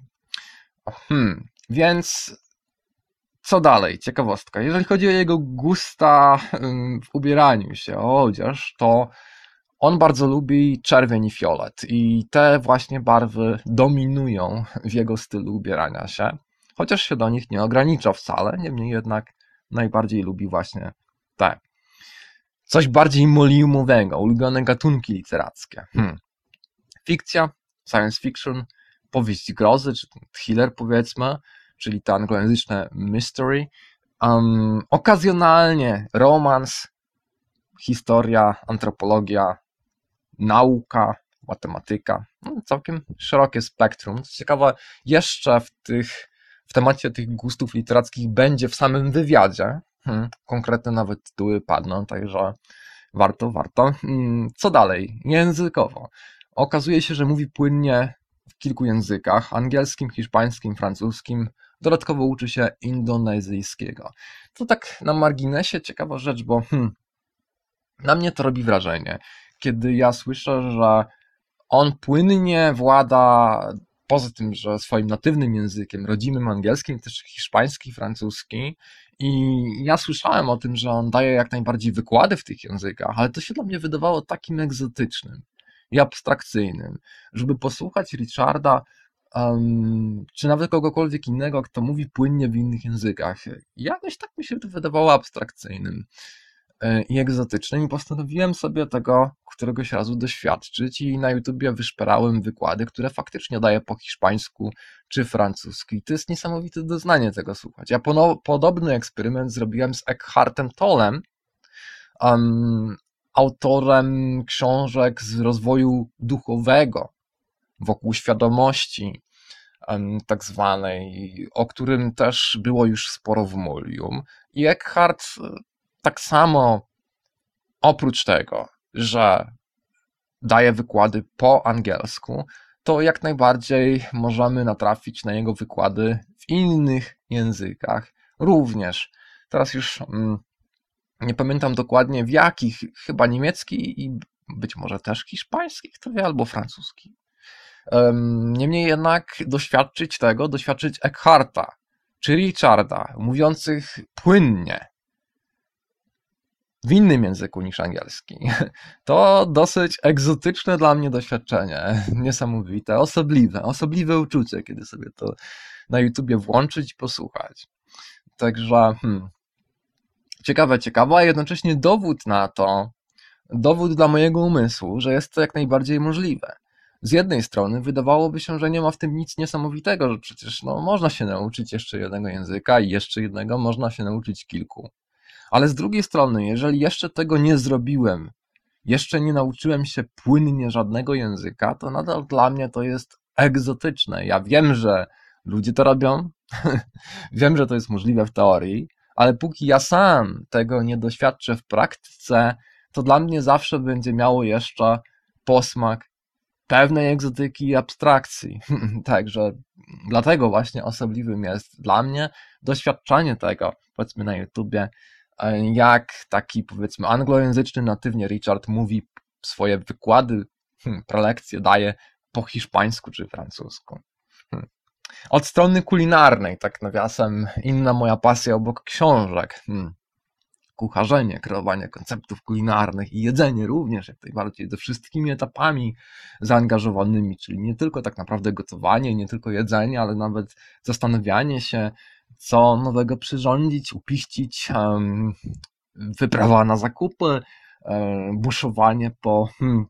Więc co dalej? Ciekawostka. Jeżeli chodzi o jego gusta w ubieraniu się, o odzież, to on bardzo lubi czerwień i fiolet i te właśnie barwy dominują w jego stylu ubierania się, chociaż się do nich nie ogranicza wcale, niemniej jednak najbardziej lubi właśnie te. Coś bardziej moliumowego, ulubione gatunki literackie. Fikcja, science fiction, powieść grozy, czy thriller powiedzmy, czyli to anglojęzyczne mystery, okazjonalnie romans, historia, antropologia, nauka, matematyka, całkiem szerokie spektrum. Co ciekawe, jeszcze w temacie tych gustów literackich będzie w samym wywiadzie. Konkretne nawet tytuły padną, także warto. Co dalej? Językowo. Okazuje się, że mówi płynnie w kilku językach: angielskim, hiszpańskim, francuskim. Dodatkowo uczy się indonezyjskiego. To tak na marginesie ciekawa rzecz, bo na mnie to robi wrażenie, kiedy ja słyszę, że on płynnie włada, poza tym, że swoim natywnym językiem, rodzimym angielskim, też hiszpański, francuski, i ja słyszałem o tym, że on daje jak najbardziej wykłady w tych językach, ale to się dla mnie wydawało takim egzotycznym i abstrakcyjnym, żeby posłuchać Richarda, czy nawet kogokolwiek innego, kto mówi płynnie w innych językach. Jakoś tak mi się to wydawało abstrakcyjnym i egzotycznym i postanowiłem sobie tego któregoś razu doświadczyć i na YouTubie wyszperałem wykłady, które faktycznie daje po hiszpańsku czy francusku. I to jest niesamowite doznanie tego słuchać. Ja podobny eksperyment zrobiłem z Eckhartem Tollem, autorem książek z rozwoju duchowego wokół świadomości tak zwanej, o którym też było już sporo w Molium. I Eckhart tak samo, oprócz tego, że daje wykłady po angielsku, to jak najbardziej możemy natrafić na jego wykłady w innych językach również. Teraz już nie pamiętam dokładnie w jakich, chyba niemiecki i być może też hiszpański, kto wie, albo francuski. Niemniej jednak doświadczyć Eckharta czy Richarda, mówiących płynnie w innym języku niż angielski. To dosyć egzotyczne dla mnie doświadczenie, niesamowite, osobliwe uczucie, kiedy sobie to na YouTubie włączyć i posłuchać. Także ciekawe, a jednocześnie dowód dla mojego umysłu, że jest to jak najbardziej możliwe. Z jednej strony wydawałoby się, że nie ma w tym nic niesamowitego, że przecież można się nauczyć jeszcze jednego języka i jeszcze jednego, można się nauczyć kilku. Ale z drugiej strony, jeżeli jeszcze tego nie zrobiłem, jeszcze nie nauczyłem się płynnie żadnego języka, to nadal dla mnie to jest egzotyczne. Ja wiem, że ludzie to robią, wiem, że to jest możliwe w teorii, ale póki ja sam tego nie doświadczę w praktyce, to dla mnie zawsze będzie miało jeszcze posmak pewnej egzotyki i abstrakcji. Także dlatego właśnie osobliwym jest dla mnie doświadczanie tego, powiedzmy na YouTubie, jak taki powiedzmy anglojęzyczny natywnie Richard mówi swoje wykłady, prelekcje daje po hiszpańsku czy francusku. Od strony kulinarnej, tak nawiasem, inna moja pasja obok książek. Kucharzenie, kreowanie konceptów kulinarnych i jedzenie również jak najbardziej ze wszystkimi etapami zaangażowanymi, czyli nie tylko tak naprawdę gotowanie, nie tylko jedzenie, ale nawet zastanawianie się, co nowego przyrządzić, upiścić, wyprawa na zakupy, buszowanie po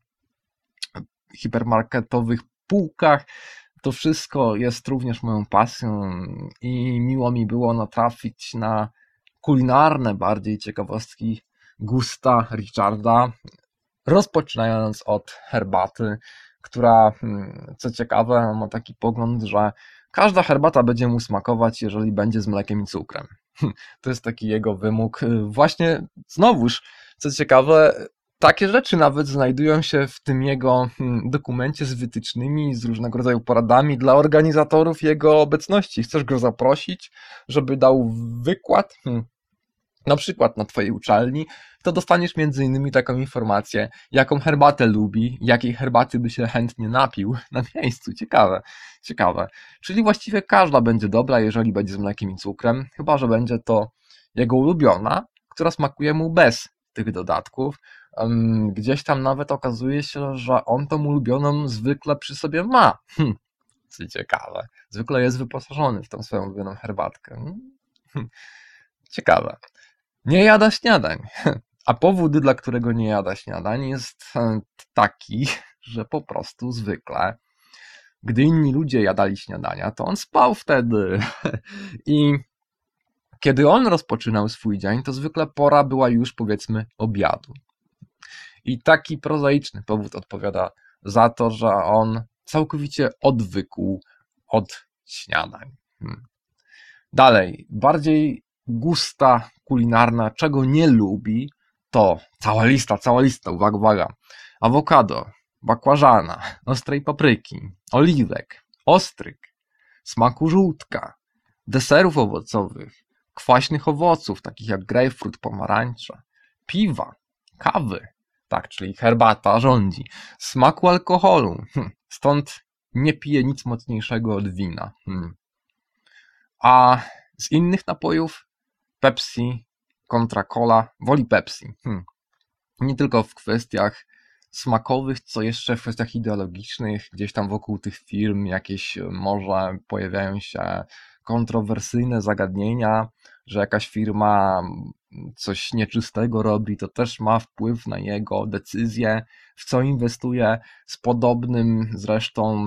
hipermarketowych półkach. To wszystko jest również moją pasją i miło mi było natrafić na kulinarne bardziej ciekawostki gusta Richarda, rozpoczynając od herbaty, która, co ciekawe, ma taki pogląd, że każda herbata będzie mu smakować, jeżeli będzie z mlekiem i cukrem. To jest taki jego wymóg. Właśnie znowuż, co ciekawe, takie rzeczy nawet znajdują się w tym jego dokumencie z wytycznymi, z różnego rodzaju poradami dla organizatorów jego obecności. Chcesz go zaprosić, żeby dał wykład, na przykład na twojej uczelni, to dostaniesz między innymi taką informację, jaką herbatę lubi, jakiej herbaty by się chętnie napił na miejscu. Ciekawe. Czyli właściwie każda będzie dobra, jeżeli będzie z mlekiem i cukrem, chyba że będzie to jego ulubiona, która smakuje mu bez tych dodatków. Gdzieś tam nawet okazuje się, że on tą ulubioną zwykle przy sobie ma. Co ciekawe. Zwykle jest wyposażony w tą swoją ulubioną herbatkę. Ciekawe. Nie jada śniadań. A powód, dla którego nie jada śniadań, jest taki, że po prostu zwykle, gdy inni ludzie jadali śniadania, to on spał wtedy. I kiedy on rozpoczynał swój dzień, to zwykle pora była już, powiedzmy, obiadu. I taki prozaiczny powód odpowiada za to, że on całkowicie odwykł od śniadań. Dalej, bardziej gusta kulinarna, czego nie lubi, to cała lista, uwaga, awokado, bakłażana, ostrej papryki, oliwek, ostryg, smaku żółtka, deserów owocowych, kwaśnych owoców, takich jak grejpfrut, pomarańcze, piwa, kawy, tak, czyli herbata rządzi, smaku alkoholu, stąd nie pije nic mocniejszego od wina. A z innych napojów Pepsi kontra Cola, woli Pepsi. Nie tylko w kwestiach smakowych, co jeszcze w kwestiach ideologicznych. Gdzieś tam wokół tych firm jakieś może pojawiają się kontrowersyjne zagadnienia, że jakaś firma coś nieczystego robi, to też ma wpływ na jego decyzje, w co inwestuje. Z podobnym zresztą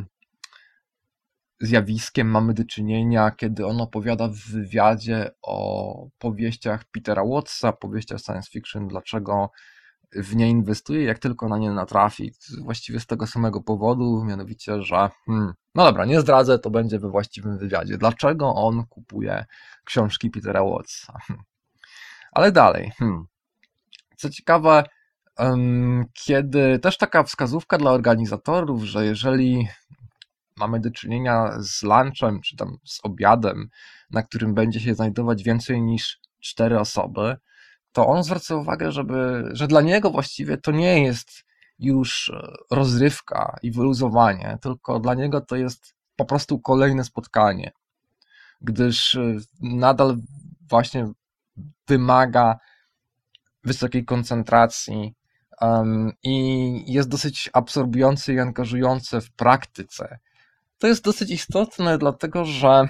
zjawiskiem mamy do czynienia, kiedy on opowiada w wywiadzie o powieściach Petera Wattsa, powieściach science fiction, dlaczego w nie inwestuje, jak tylko na nie natrafi. Właściwie z tego samego powodu, mianowicie, że no dobra, nie zdradzę, to będzie we właściwym wywiadzie. Dlaczego on kupuje książki Petera Wattsa? Ale dalej. Co ciekawe, kiedy też taka wskazówka dla organizatorów, że jeżeli mamy do czynienia z lunchem, czy tam z obiadem, na którym będzie się znajdować więcej niż 4 osoby, to on zwraca uwagę, że dla niego właściwie to nie jest już rozrywka i wyluzowanie, tylko dla niego to jest po prostu kolejne spotkanie, gdyż nadal właśnie wymaga wysokiej koncentracji i jest dosyć absorbujące i angażujące w praktyce. To jest dosyć istotne, dlatego że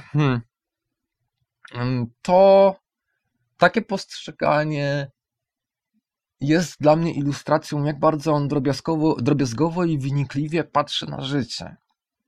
to takie postrzeganie jest dla mnie ilustracją, jak bardzo on drobiazgowo i wynikliwie patrzy na życie.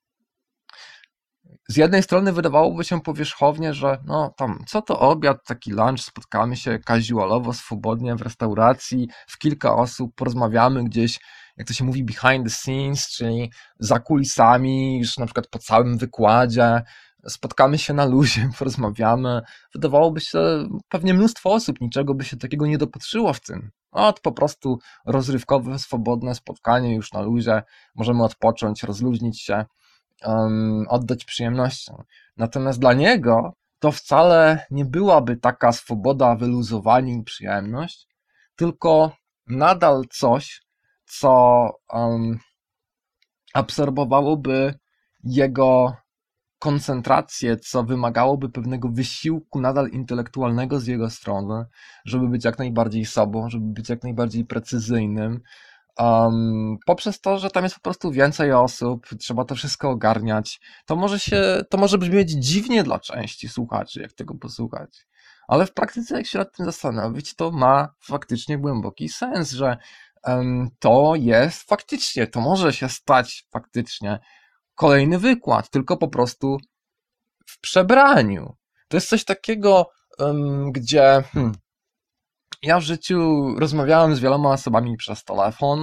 Z jednej strony wydawałoby się powierzchownie, że no tam, co to obiad, taki lunch, spotkamy się casualowo, swobodnie w restauracji, w kilka osób, porozmawiamy gdzieś, jak to się mówi, behind the scenes, czyli za kulisami, już na przykład po całym wykładzie, spotkamy się na luzie, porozmawiamy. Wydawałoby się, pewnie mnóstwo osób niczego by się takiego nie dopatrzyło w tym. To po prostu rozrywkowe, swobodne spotkanie już na luzie, możemy odpocząć, rozluźnić się, oddać przyjemnością. Natomiast dla niego to wcale nie byłaby taka swoboda, wyluzowanie i przyjemność, tylko nadal coś, co absorbowałoby jego koncentrację, co wymagałoby pewnego wysiłku nadal intelektualnego z jego strony, żeby być jak najbardziej sobą, żeby być jak najbardziej precyzyjnym, poprzez to, że tam jest po prostu więcej osób, trzeba to wszystko ogarniać. To może brzmieć dziwnie dla części słuchaczy, jak tego posłuchać. Ale w praktyce, jak się nad tym zastanowić, to ma faktycznie głęboki sens, że to jest faktycznie, to może się stać faktycznie kolejny wykład, tylko po prostu w przebraniu. To jest coś takiego, gdzie ja w życiu rozmawiałem z wieloma osobami przez telefon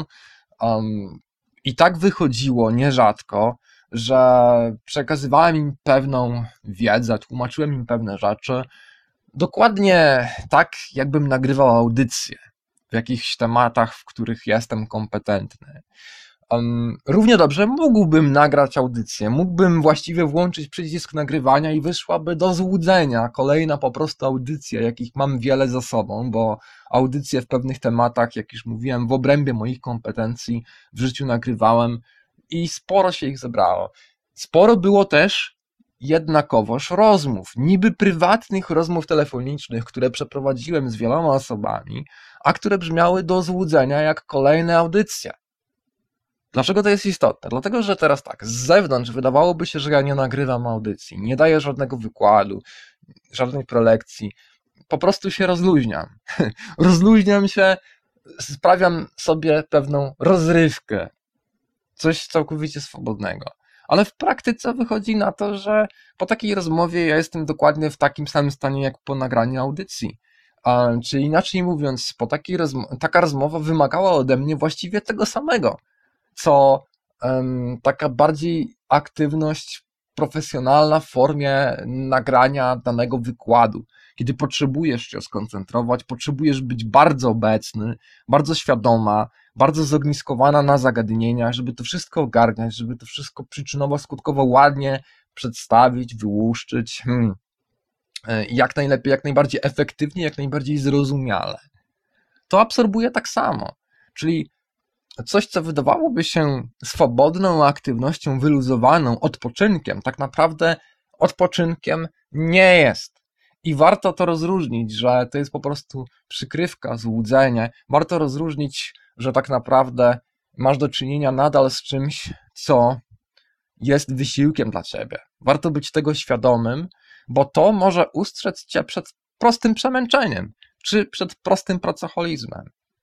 i tak wychodziło nierzadko, że przekazywałem im pewną wiedzę, tłumaczyłem im pewne rzeczy, dokładnie tak, jakbym nagrywał audycję w jakichś tematach, w których jestem kompetentny. Równie dobrze mógłbym nagrać audycję, mógłbym właściwie włączyć przycisk nagrywania i wyszłaby do złudzenia kolejna po prostu audycja, jakich mam wiele za sobą, bo audycje w pewnych tematach, jak już mówiłem, w obrębie moich kompetencji w życiu nagrywałem i sporo się ich zebrało. Sporo było też jednakowoż rozmów, niby prywatnych rozmów telefonicznych, które przeprowadziłem z wieloma osobami, a które brzmiały do złudzenia jak kolejne audycje. Dlaczego to jest istotne? Dlatego, że teraz tak, z zewnątrz wydawałoby się, że ja nie nagrywam audycji, nie daję żadnego wykładu, żadnej prelekcji, po prostu się rozluźniam. Rozluźniam się, sprawiam sobie pewną rozrywkę, coś całkowicie swobodnego. Ale w praktyce wychodzi na to, że po takiej rozmowie ja jestem dokładnie w takim samym stanie jak po nagraniu audycji. Czyli inaczej mówiąc, taka rozmowa wymagała ode mnie właściwie tego samego, co taka bardziej aktywność profesjonalna w formie nagrania danego wykładu, kiedy potrzebujesz się skoncentrować, potrzebujesz być bardzo obecny, bardzo świadoma, bardzo zogniskowana na zagadnienia, żeby to wszystko ogarniać, żeby to wszystko przyczynowo-skutkowo ładnie przedstawić, wyłuszczyć, jak najlepiej, jak najbardziej efektywnie, jak najbardziej zrozumiale. To absorbuje tak samo, czyli coś, co wydawałoby się swobodną aktywnością, wyluzowaną, odpoczynkiem, tak naprawdę odpoczynkiem nie jest. I warto to rozróżnić, że to jest po prostu przykrywka, złudzenie. Warto rozróżnić, że tak naprawdę masz do czynienia nadal z czymś, co jest wysiłkiem dla ciebie. Warto być tego świadomym, bo to może ustrzec cię przed prostym przemęczeniem, czy przed prostym pracoholizmem.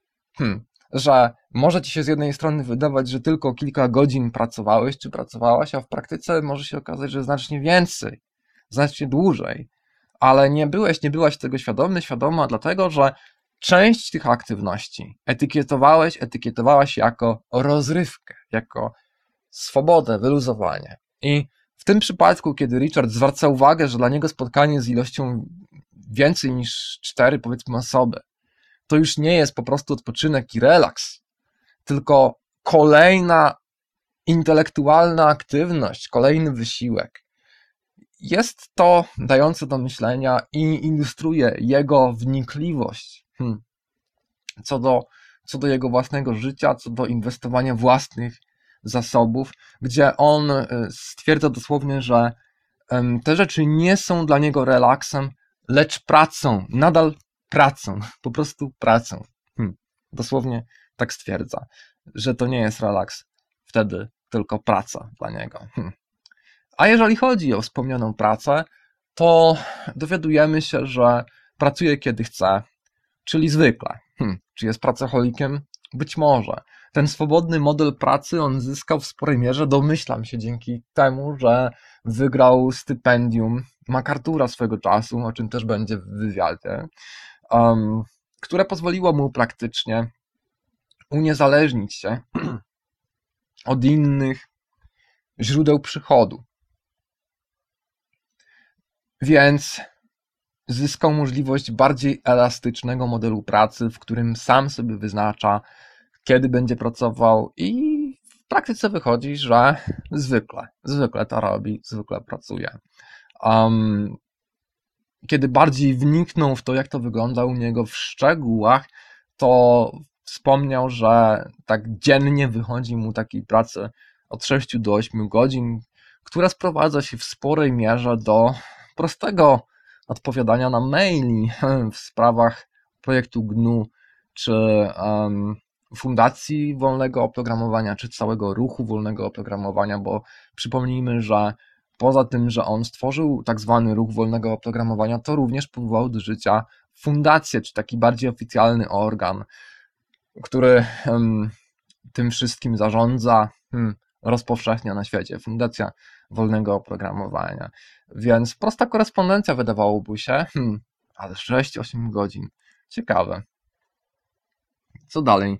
Że może ci się z jednej strony wydawać, że tylko kilka godzin pracowałeś czy pracowałaś, a w praktyce może się okazać, że znacznie więcej, znacznie dłużej, ale nie byłaś tego świadoma, dlatego że część tych aktywności etykietowałaś jako rozrywkę, jako swobodę, wyluzowanie. I w tym przypadku, kiedy Richard zwraca uwagę, że dla niego spotkanie z ilością więcej niż 4, powiedzmy, osoby, to już nie jest po prostu odpoczynek i relaks, tylko kolejna intelektualna aktywność, kolejny wysiłek. Jest to dające do myślenia i ilustruje jego wnikliwość co do jego własnego życia, co do inwestowania własnych zasobów, gdzie on stwierdza dosłownie, że te rzeczy nie są dla niego relaksem, lecz pracą, nadal pracą, po prostu pracą. Dosłownie tak stwierdza, że to nie jest relaks, wtedy tylko praca dla niego. A jeżeli chodzi o wspomnianą pracę, to dowiadujemy się, że pracuje kiedy chce, czyli zwykle. Czy jest pracocholikiem? Być może. Ten swobodny model pracy on zyskał w sporej mierze, domyślam się, dzięki temu, że wygrał stypendium MacArthura swego czasu, o czym też będzie w wywiadzie, które pozwoliło mu praktycznie uniezależnić się od innych źródeł przychodu. Więc zyskał możliwość bardziej elastycznego modelu pracy, w którym sam sobie wyznacza, kiedy będzie pracował i w praktyce wychodzi, że zwykle to robi, zwykle pracuje. Kiedy bardziej wniknął w to, jak to wygląda u niego w szczegółach, to wspomniał, że tak dziennie wychodzi mu takiej pracy od 6 do 8 godzin, która sprowadza się w sporej mierze do prostego odpowiadania na maili w sprawach projektu GNU, czy Fundacji Wolnego Oprogramowania, czy całego ruchu wolnego oprogramowania, bo przypomnijmy, że poza tym, że on stworzył tak zwany ruch wolnego oprogramowania, to również powołał do życia fundację, czy taki bardziej oficjalny organ, który tym wszystkim zarządza, rozpowszechnia na świecie. Fundacja Wolnego Oprogramowania. Więc prosta korespondencja wydawałoby się, ale 6-8 godzin. Ciekawe. Co dalej?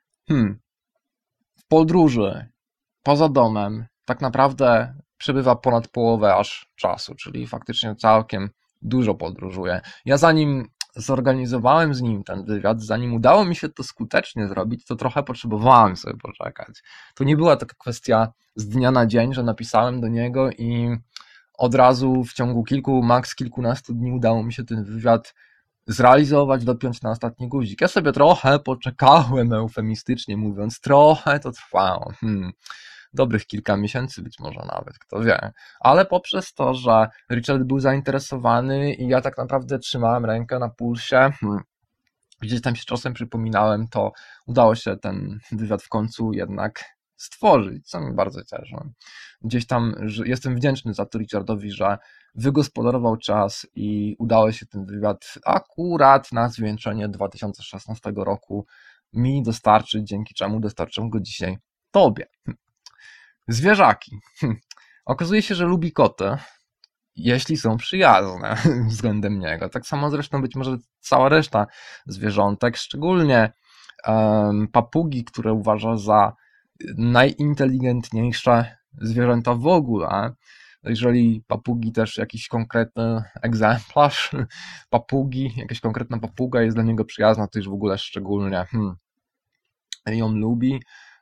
W podróży, poza domem, tak naprawdę przebywa ponad połowę aż czasu, czyli faktycznie całkiem dużo podróżuje. Ja zanim zorganizowałem z nim ten wywiad, zanim udało mi się to skutecznie zrobić, to trochę potrzebowałem sobie poczekać. To nie była taka kwestia z dnia na dzień, że napisałem do niego i od razu w ciągu kilkunastu dni udało mi się ten wywiad zrealizować, dopiąć na ostatni guzik. Ja sobie trochę poczekałem, eufemistycznie mówiąc, trochę to trwało. Dobrych kilka miesięcy być może nawet, kto wie. Ale poprzez to, że Richard był zainteresowany i ja tak naprawdę trzymałem rękę na pulsie, gdzieś tam się czasem przypominałem, to udało się ten wywiad w końcu jednak stworzyć, co mnie bardzo cieszy. Gdzieś tam jestem wdzięczny za to Richardowi, że wygospodarował czas i udało się ten wywiad akurat na zwieńczenie 2016 roku mi dostarczyć, dzięki czemu dostarczam go dzisiaj tobie. Zwierzaki. Okazuje się, że lubi koty, jeśli są przyjazne względem niego. Tak samo zresztą być może cała reszta zwierzątek, szczególnie papugi, które uważa za najinteligentniejsze zwierzęta w ogóle. Jeżeli papugi też jakiś konkretny egzemplarz papugi, jakaś konkretna papuga jest dla niego przyjazna, to już w ogóle szczególnie ją lubi.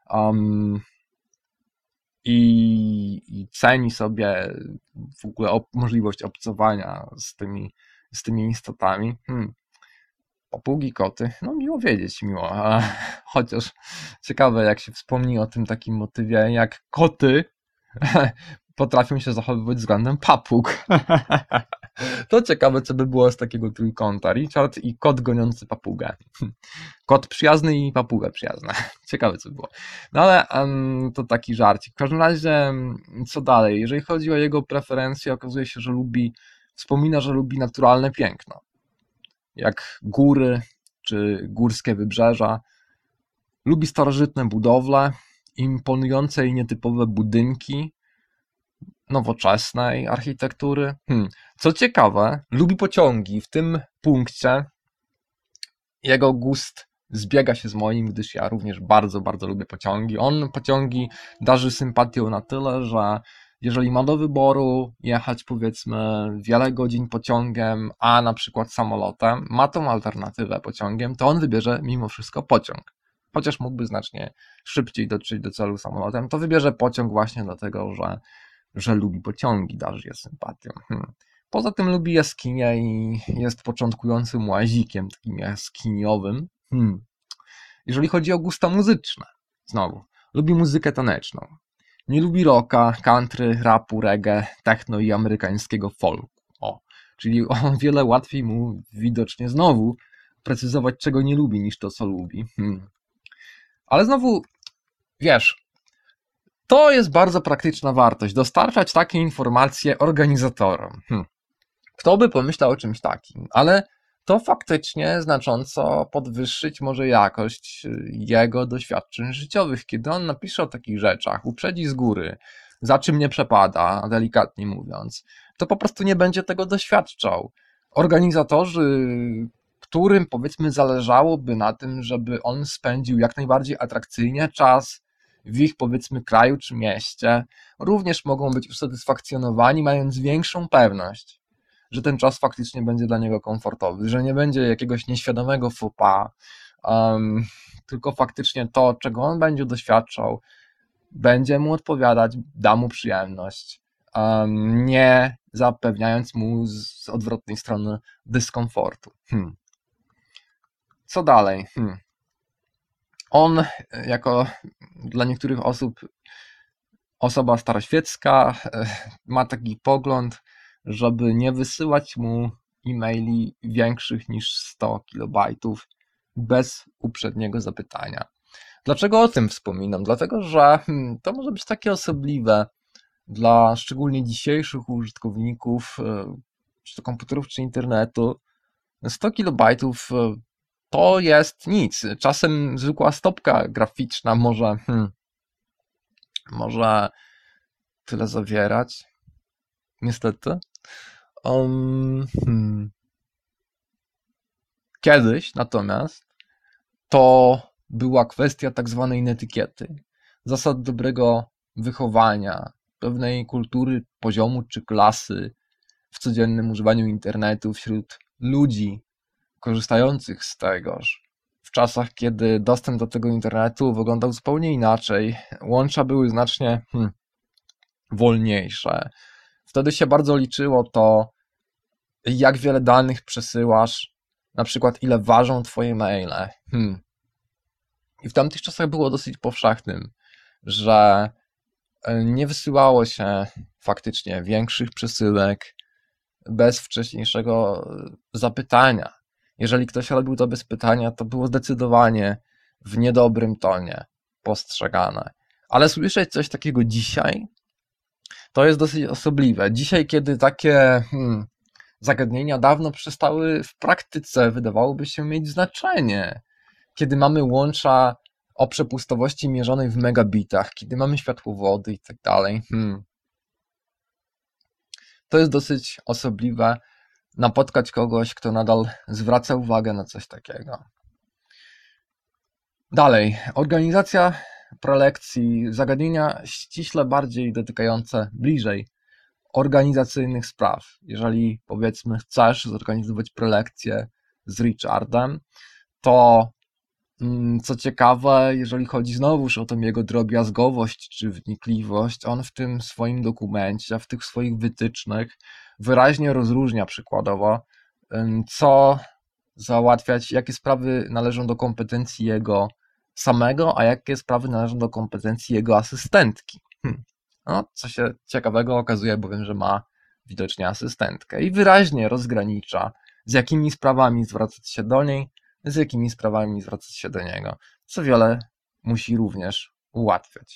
I ceni sobie w ogóle możliwość obcowania z tymi istotami. Papugi, koty, no miło wiedzieć, miło, chociaż ciekawe jak się wspomni o tym takim motywie, jak koty potrafią się zachowywać względem papug. To ciekawe, co by było z takiego trójkąta. Richard i kot goniący papugę. Kot przyjazny i papuga przyjazna. Ciekawe, co by było. No ale to taki żarcik. W każdym razie, co dalej? Jeżeli chodzi o jego preferencje, okazuje się, że wspomina, że lubi naturalne piękno. Jak góry, czy górskie wybrzeża. Lubi starożytne budowle, imponujące i nietypowe budynki, nowoczesnej architektury. Co ciekawe, lubi pociągi. W tym punkcie jego gust zbiega się z moim, gdyż ja również bardzo, bardzo lubię pociągi. On pociągi darzy sympatią na tyle, że jeżeli ma do wyboru jechać powiedzmy wiele godzin pociągiem, a na przykład samolotem, ma tą alternatywę pociągiem, to on wybierze mimo wszystko pociąg. chociaż mógłby znacznie szybciej dotrzeć do celu samolotem, to wybierze pociąg właśnie dlatego, że lubi pociągi, darzy je sympatią. Poza tym lubi jaskinie i jest początkującym łazikiem, takim jaskiniowym. Jeżeli chodzi o gusta muzyczne, znowu, lubi muzykę taneczną. Nie lubi rocka, country, rapu, reggae, techno i amerykańskiego folku. Czyli o wiele łatwiej mu widocznie znowu precyzować, czego nie lubi, niż to, co lubi. Ale znowu, wiesz, to jest bardzo praktyczna wartość, dostarczać takie informacje organizatorom. Kto by pomyślał o czymś takim? Ale to faktycznie znacząco podwyższyć może jakość jego doświadczeń życiowych, kiedy on napisze o takich rzeczach, uprzedzi z góry, za czym nie przepada, delikatnie mówiąc, to po prostu nie będzie tego doświadczał. Organizatorzy, którym powiedzmy zależałoby na tym, żeby on spędził jak najbardziej atrakcyjnie czas w ich powiedzmy kraju czy mieście, również mogą być usatysfakcjonowani, mając większą pewność, że ten czas faktycznie będzie dla niego komfortowy, że nie będzie jakiegoś nieświadomego faux pas, tylko faktycznie to, czego on będzie doświadczał, będzie mu odpowiadać, da mu przyjemność, nie zapewniając mu z odwrotnej strony dyskomfortu. Co dalej? On, jako dla niektórych osób osoba staroświecka, ma taki pogląd, żeby nie wysyłać mu e-maili większych niż 100 kilobajtów bez uprzedniego zapytania. Dlaczego o tym wspominam? Dlatego, że to może być takie osobliwe dla szczególnie dzisiejszych użytkowników czy to komputerów, czy internetu. 100 kilobajtów to jest nic. Czasem zwykła stopka graficzna może tyle zawierać. Niestety. Kiedyś natomiast to była kwestia tak zwanej netykiety, zasad dobrego wychowania, pewnej kultury, poziomu czy klasy w codziennym używaniu internetu wśród ludzi korzystających z tegoż. W czasach, kiedy dostęp do tego internetu wyglądał zupełnie inaczej, łącza były znacznie wolniejsze. Wtedy się bardzo liczyło to, jak wiele danych przesyłasz, na przykład ile ważą twoje maile. I w tamtych czasach było dosyć powszechnym, że nie wysyłało się faktycznie większych przesyłek bez wcześniejszego zapytania. Jeżeli ktoś robił to bez pytania, to było zdecydowanie w niedobrym tonie postrzegane. Ale słyszeć coś takiego dzisiaj, to jest dosyć osobliwe. Dzisiaj, kiedy takie zagadnienia dawno przestały w praktyce, wydawałoby się, mieć znaczenie. Kiedy mamy łącza o przepustowości mierzonej w megabitach, kiedy mamy światłowody i tak dalej. To jest dosyć osobliwe napotkać kogoś, kto nadal zwraca uwagę na coś takiego. Dalej, organizacja prelekcji, zagadnienia ściśle bardziej dotykające bliżej organizacyjnych spraw. Jeżeli powiedzmy chcesz zorganizować prelekcję z Richardem, to co ciekawe, jeżeli chodzi znowuż o tą jego drobiazgowość czy wnikliwość, on w tym swoim dokumencie, w tych swoich wytycznych wyraźnie rozróżnia przykładowo, co załatwiać, jakie sprawy należą do kompetencji jego samego, a jakie sprawy należą do kompetencji jego asystentki. No, co się ciekawego okazuje, bowiem, że ma widocznie asystentkę i wyraźnie rozgranicza, z jakimi sprawami zwracać się do niej, z jakimi sprawami zwracać się do niego, co wiele musi również ułatwiać.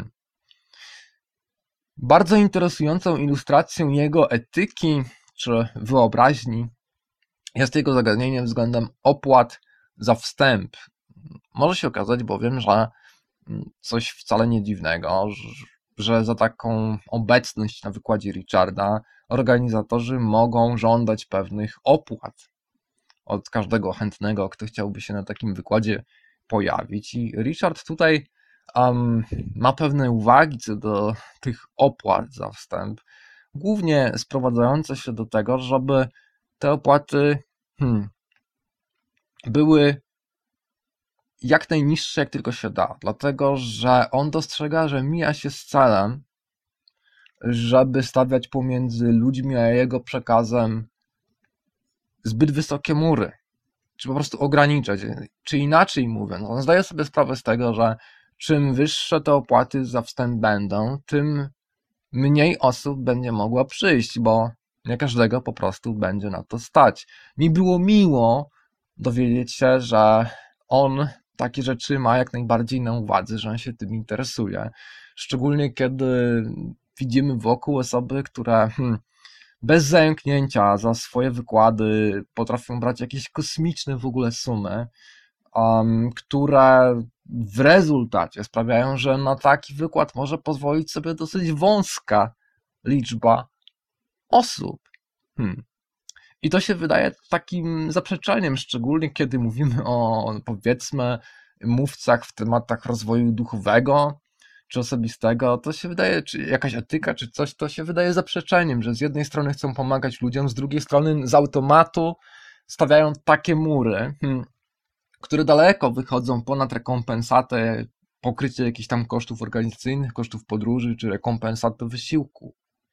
Bardzo interesującą ilustracją jego etyki czy wyobraźni jest jego zagadnienie względem opłat za wstęp. Może się okazać bowiem, że coś wcale nie dziwnego, że za taką obecność na wykładzie Richarda organizatorzy mogą żądać pewnych opłat od każdego chętnego, kto chciałby się na takim wykładzie pojawić. I Richard tutaj ma pewne uwagi co do tych opłat za wstęp, głównie sprowadzające się do tego, żeby te opłaty były jak najniższy, jak tylko się da, dlatego że on dostrzega, że mija się z celem, żeby stawiać pomiędzy ludźmi a jego przekazem zbyt wysokie mury, czy po prostu ograniczać, czy inaczej mówiąc, on zdaje sobie sprawę z tego, że czym wyższe te opłaty za wstęp będą, tym mniej osób będzie mogła przyjść, bo nie każdego po prostu będzie na to stać. Mi było miło dowiedzieć się, że on takie rzeczy ma jak najbardziej na uwadze, że on się tym interesuje. Szczególnie kiedy widzimy wokół osoby, które bez zająknięcia za swoje wykłady potrafią brać jakieś kosmiczne w ogóle sumy, które w rezultacie sprawiają, że na taki wykład może pozwolić sobie dosyć wąska liczba osób. I to się wydaje takim zaprzeczeniem, szczególnie kiedy mówimy o, powiedzmy, mówcach w tematach rozwoju duchowego czy osobistego. To się wydaje, czy jakaś etyka, czy coś, to się wydaje zaprzeczeniem, że z jednej strony chcą pomagać ludziom, z drugiej strony z automatu stawiają takie mury, które daleko wychodzą ponad rekompensatę, pokrycie jakichś tam kosztów organizacyjnych, kosztów podróży, czy rekompensatę wysiłku.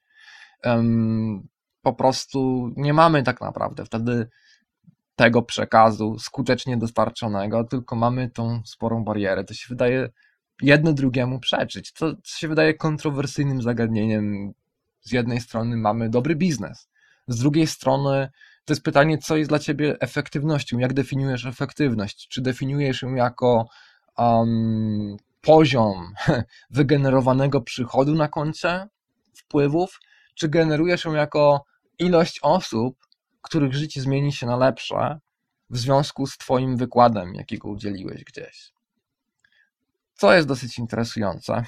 Po prostu nie mamy tak naprawdę wtedy tego przekazu skutecznie dostarczonego, tylko mamy tą sporą barierę. To się wydaje jedno drugiemu przeczyć. To się wydaje kontrowersyjnym zagadnieniem. Z jednej strony mamy dobry biznes, z drugiej strony to jest pytanie, co jest dla ciebie efektywnością, jak definiujesz efektywność, czy definiujesz ją jako poziom wygenerowanego przychodu na koncie, wpływów, czy generujesz ją jako ilość osób, których życie zmieni się na lepsze w związku z twoim wykładem, jakiego udzieliłeś gdzieś. Co jest dosyć interesujące.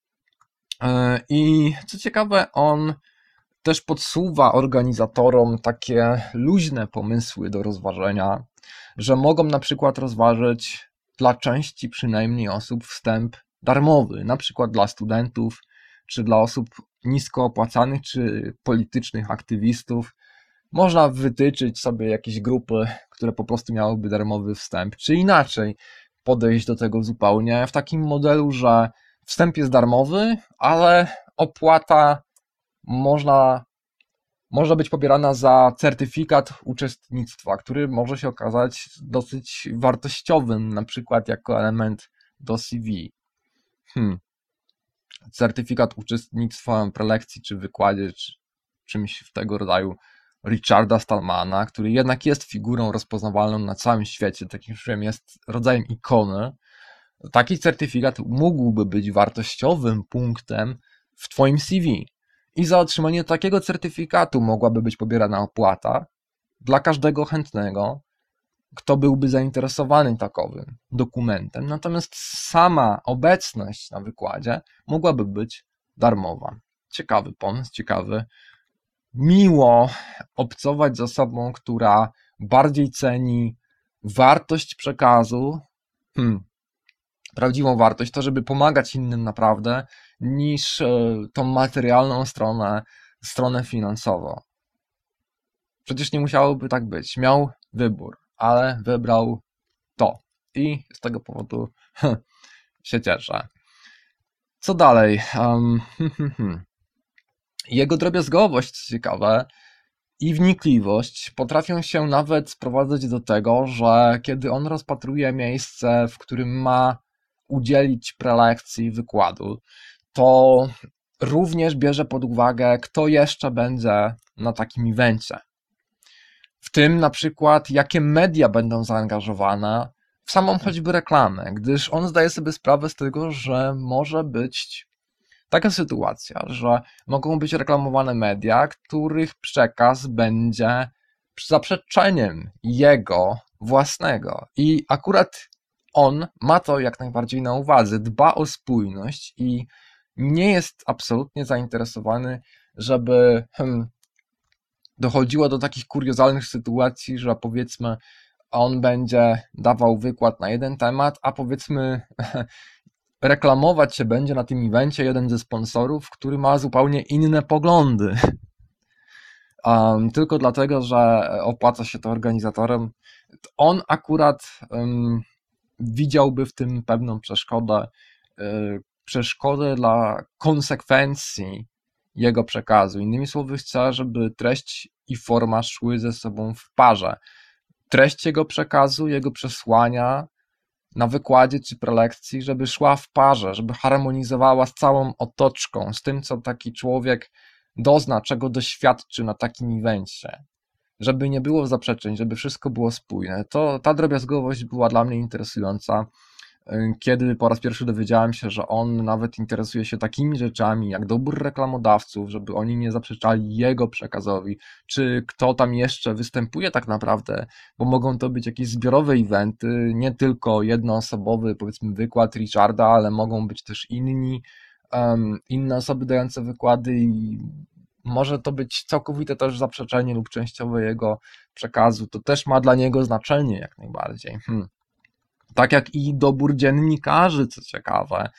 I co ciekawe, on też podsuwa organizatorom takie luźne pomysły do rozważenia, że mogą na przykład rozważyć dla części przynajmniej osób wstęp darmowy, na przykład dla studentów, czy dla osób nisko opłacanych, czy politycznych aktywistów. Można wytyczyć sobie jakieś grupy, które po prostu miałyby darmowy wstęp, czy inaczej podejść do tego zupełnie w takim modelu, że wstęp jest darmowy, ale opłata może być pobierana za certyfikat uczestnictwa, który może się okazać dosyć wartościowym, na przykład jako element do CV. Certyfikat uczestnictwa w prelekcji, czy wykładzie, czy czymś w tego rodzaju Richarda Stallmana, który jednak jest figurą rozpoznawalną na całym świecie, takim czym jest rodzajem ikony. Taki certyfikat mógłby być wartościowym punktem w twoim CV. I za otrzymanie takiego certyfikatu mogłaby być pobierana opłata dla każdego chętnego, kto byłby zainteresowany takowym dokumentem. Natomiast sama obecność na wykładzie mogłaby być darmowa. Ciekawy pomysł, ciekawy. Miło obcować z osobą, która bardziej ceni wartość przekazu, prawdziwą wartość, to żeby pomagać innym naprawdę, niż tą materialną stronę finansową. Przecież nie musiałoby tak być. Miał wybór, ale wybrał to. I z tego powodu się cieszę. Co dalej? Jego drobiazgowość, co ciekawe, i wnikliwość potrafią się nawet sprowadzać do tego, że kiedy on rozpatruje miejsce, w którym ma udzielić prelekcji, wykładu, to również bierze pod uwagę, kto jeszcze będzie na takim evencie. W tym na przykład, jakie media będą zaangażowane w samą choćby reklamę, gdyż on zdaje sobie sprawę z tego, że może być taka sytuacja, że mogą być reklamowane media, których przekaz będzie zaprzeczeniem jego własnego. I akurat on ma to jak najbardziej na uwadze, dba o spójność i nie jest absolutnie zainteresowany, żeby dochodziło do takich kuriozalnych sytuacji, że powiedzmy on będzie dawał wykład na jeden temat, a powiedzmy reklamować się będzie na tym evencie jeden ze sponsorów, który ma zupełnie inne poglądy. Tylko dlatego, że opłaca się to organizatorem. On akurat widziałby w tym pewną przeszkodę dla konsekwencji jego przekazu. Innymi słowy, chce, żeby treść i forma szły ze sobą w parze. Treść jego przekazu, jego przesłania na wykładzie czy prelekcji, żeby szła w parze, żeby harmonizowała z całą otoczką, z tym, co taki człowiek dozna, czego doświadczy na takim evencie. Żeby nie było zaprzeczeń, żeby wszystko było spójne. Ta drobiazgowość była dla mnie interesująca, kiedy po raz pierwszy dowiedziałem się, że on nawet interesuje się takimi rzeczami jak dobór reklamodawców, żeby oni nie zaprzeczali jego przekazowi, czy kto tam jeszcze występuje tak naprawdę, bo mogą to być jakieś zbiorowe eventy, nie tylko jednoosobowy, powiedzmy, wykład Richarda, ale mogą być też inne osoby dające wykłady i może to być całkowite też zaprzeczenie lub częściowe jego przekazu. To też ma dla niego znaczenie jak najbardziej. Tak jak i dobór dziennikarzy, co ciekawe,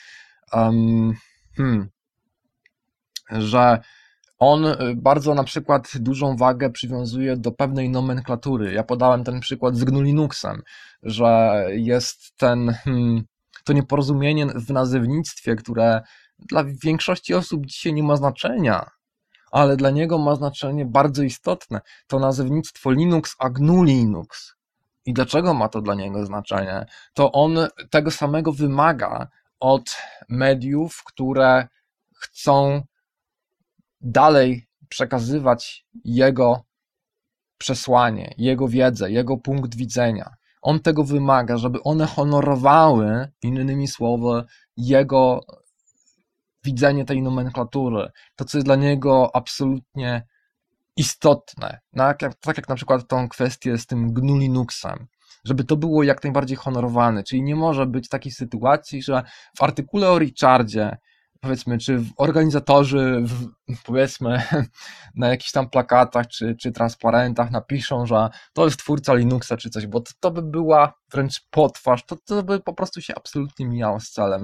że on bardzo na przykład dużą wagę przywiązuje do pewnej nomenklatury. Ja podałem ten przykład z GNU Linuxem, że jest to nieporozumienie w nazewnictwie, które dla większości osób dzisiaj nie ma znaczenia, ale dla niego ma znaczenie bardzo istotne. To nazewnictwo Linux, a GNU Linux. I dlaczego ma to dla niego znaczenie? To on tego samego wymaga od mediów, które chcą dalej przekazywać jego przesłanie, jego wiedzę, jego punkt widzenia. On tego wymaga, żeby one honorowały, innymi słowy, jego widzenie tej nomenklatury. To, co jest dla niego absolutnie istotne, tak jak na przykład tą kwestię z tym GNU Linuxem, żeby to było jak najbardziej honorowane, czyli nie może być takiej sytuacji, że w artykule o Richardzie, powiedzmy, czy organizatorzy, powiedzmy, na jakichś tam plakatach, czy transparentach napiszą, że to jest twórca Linuxa, czy coś, bo to by była wręcz potwarz, to by po prostu się absolutnie mijało z celem.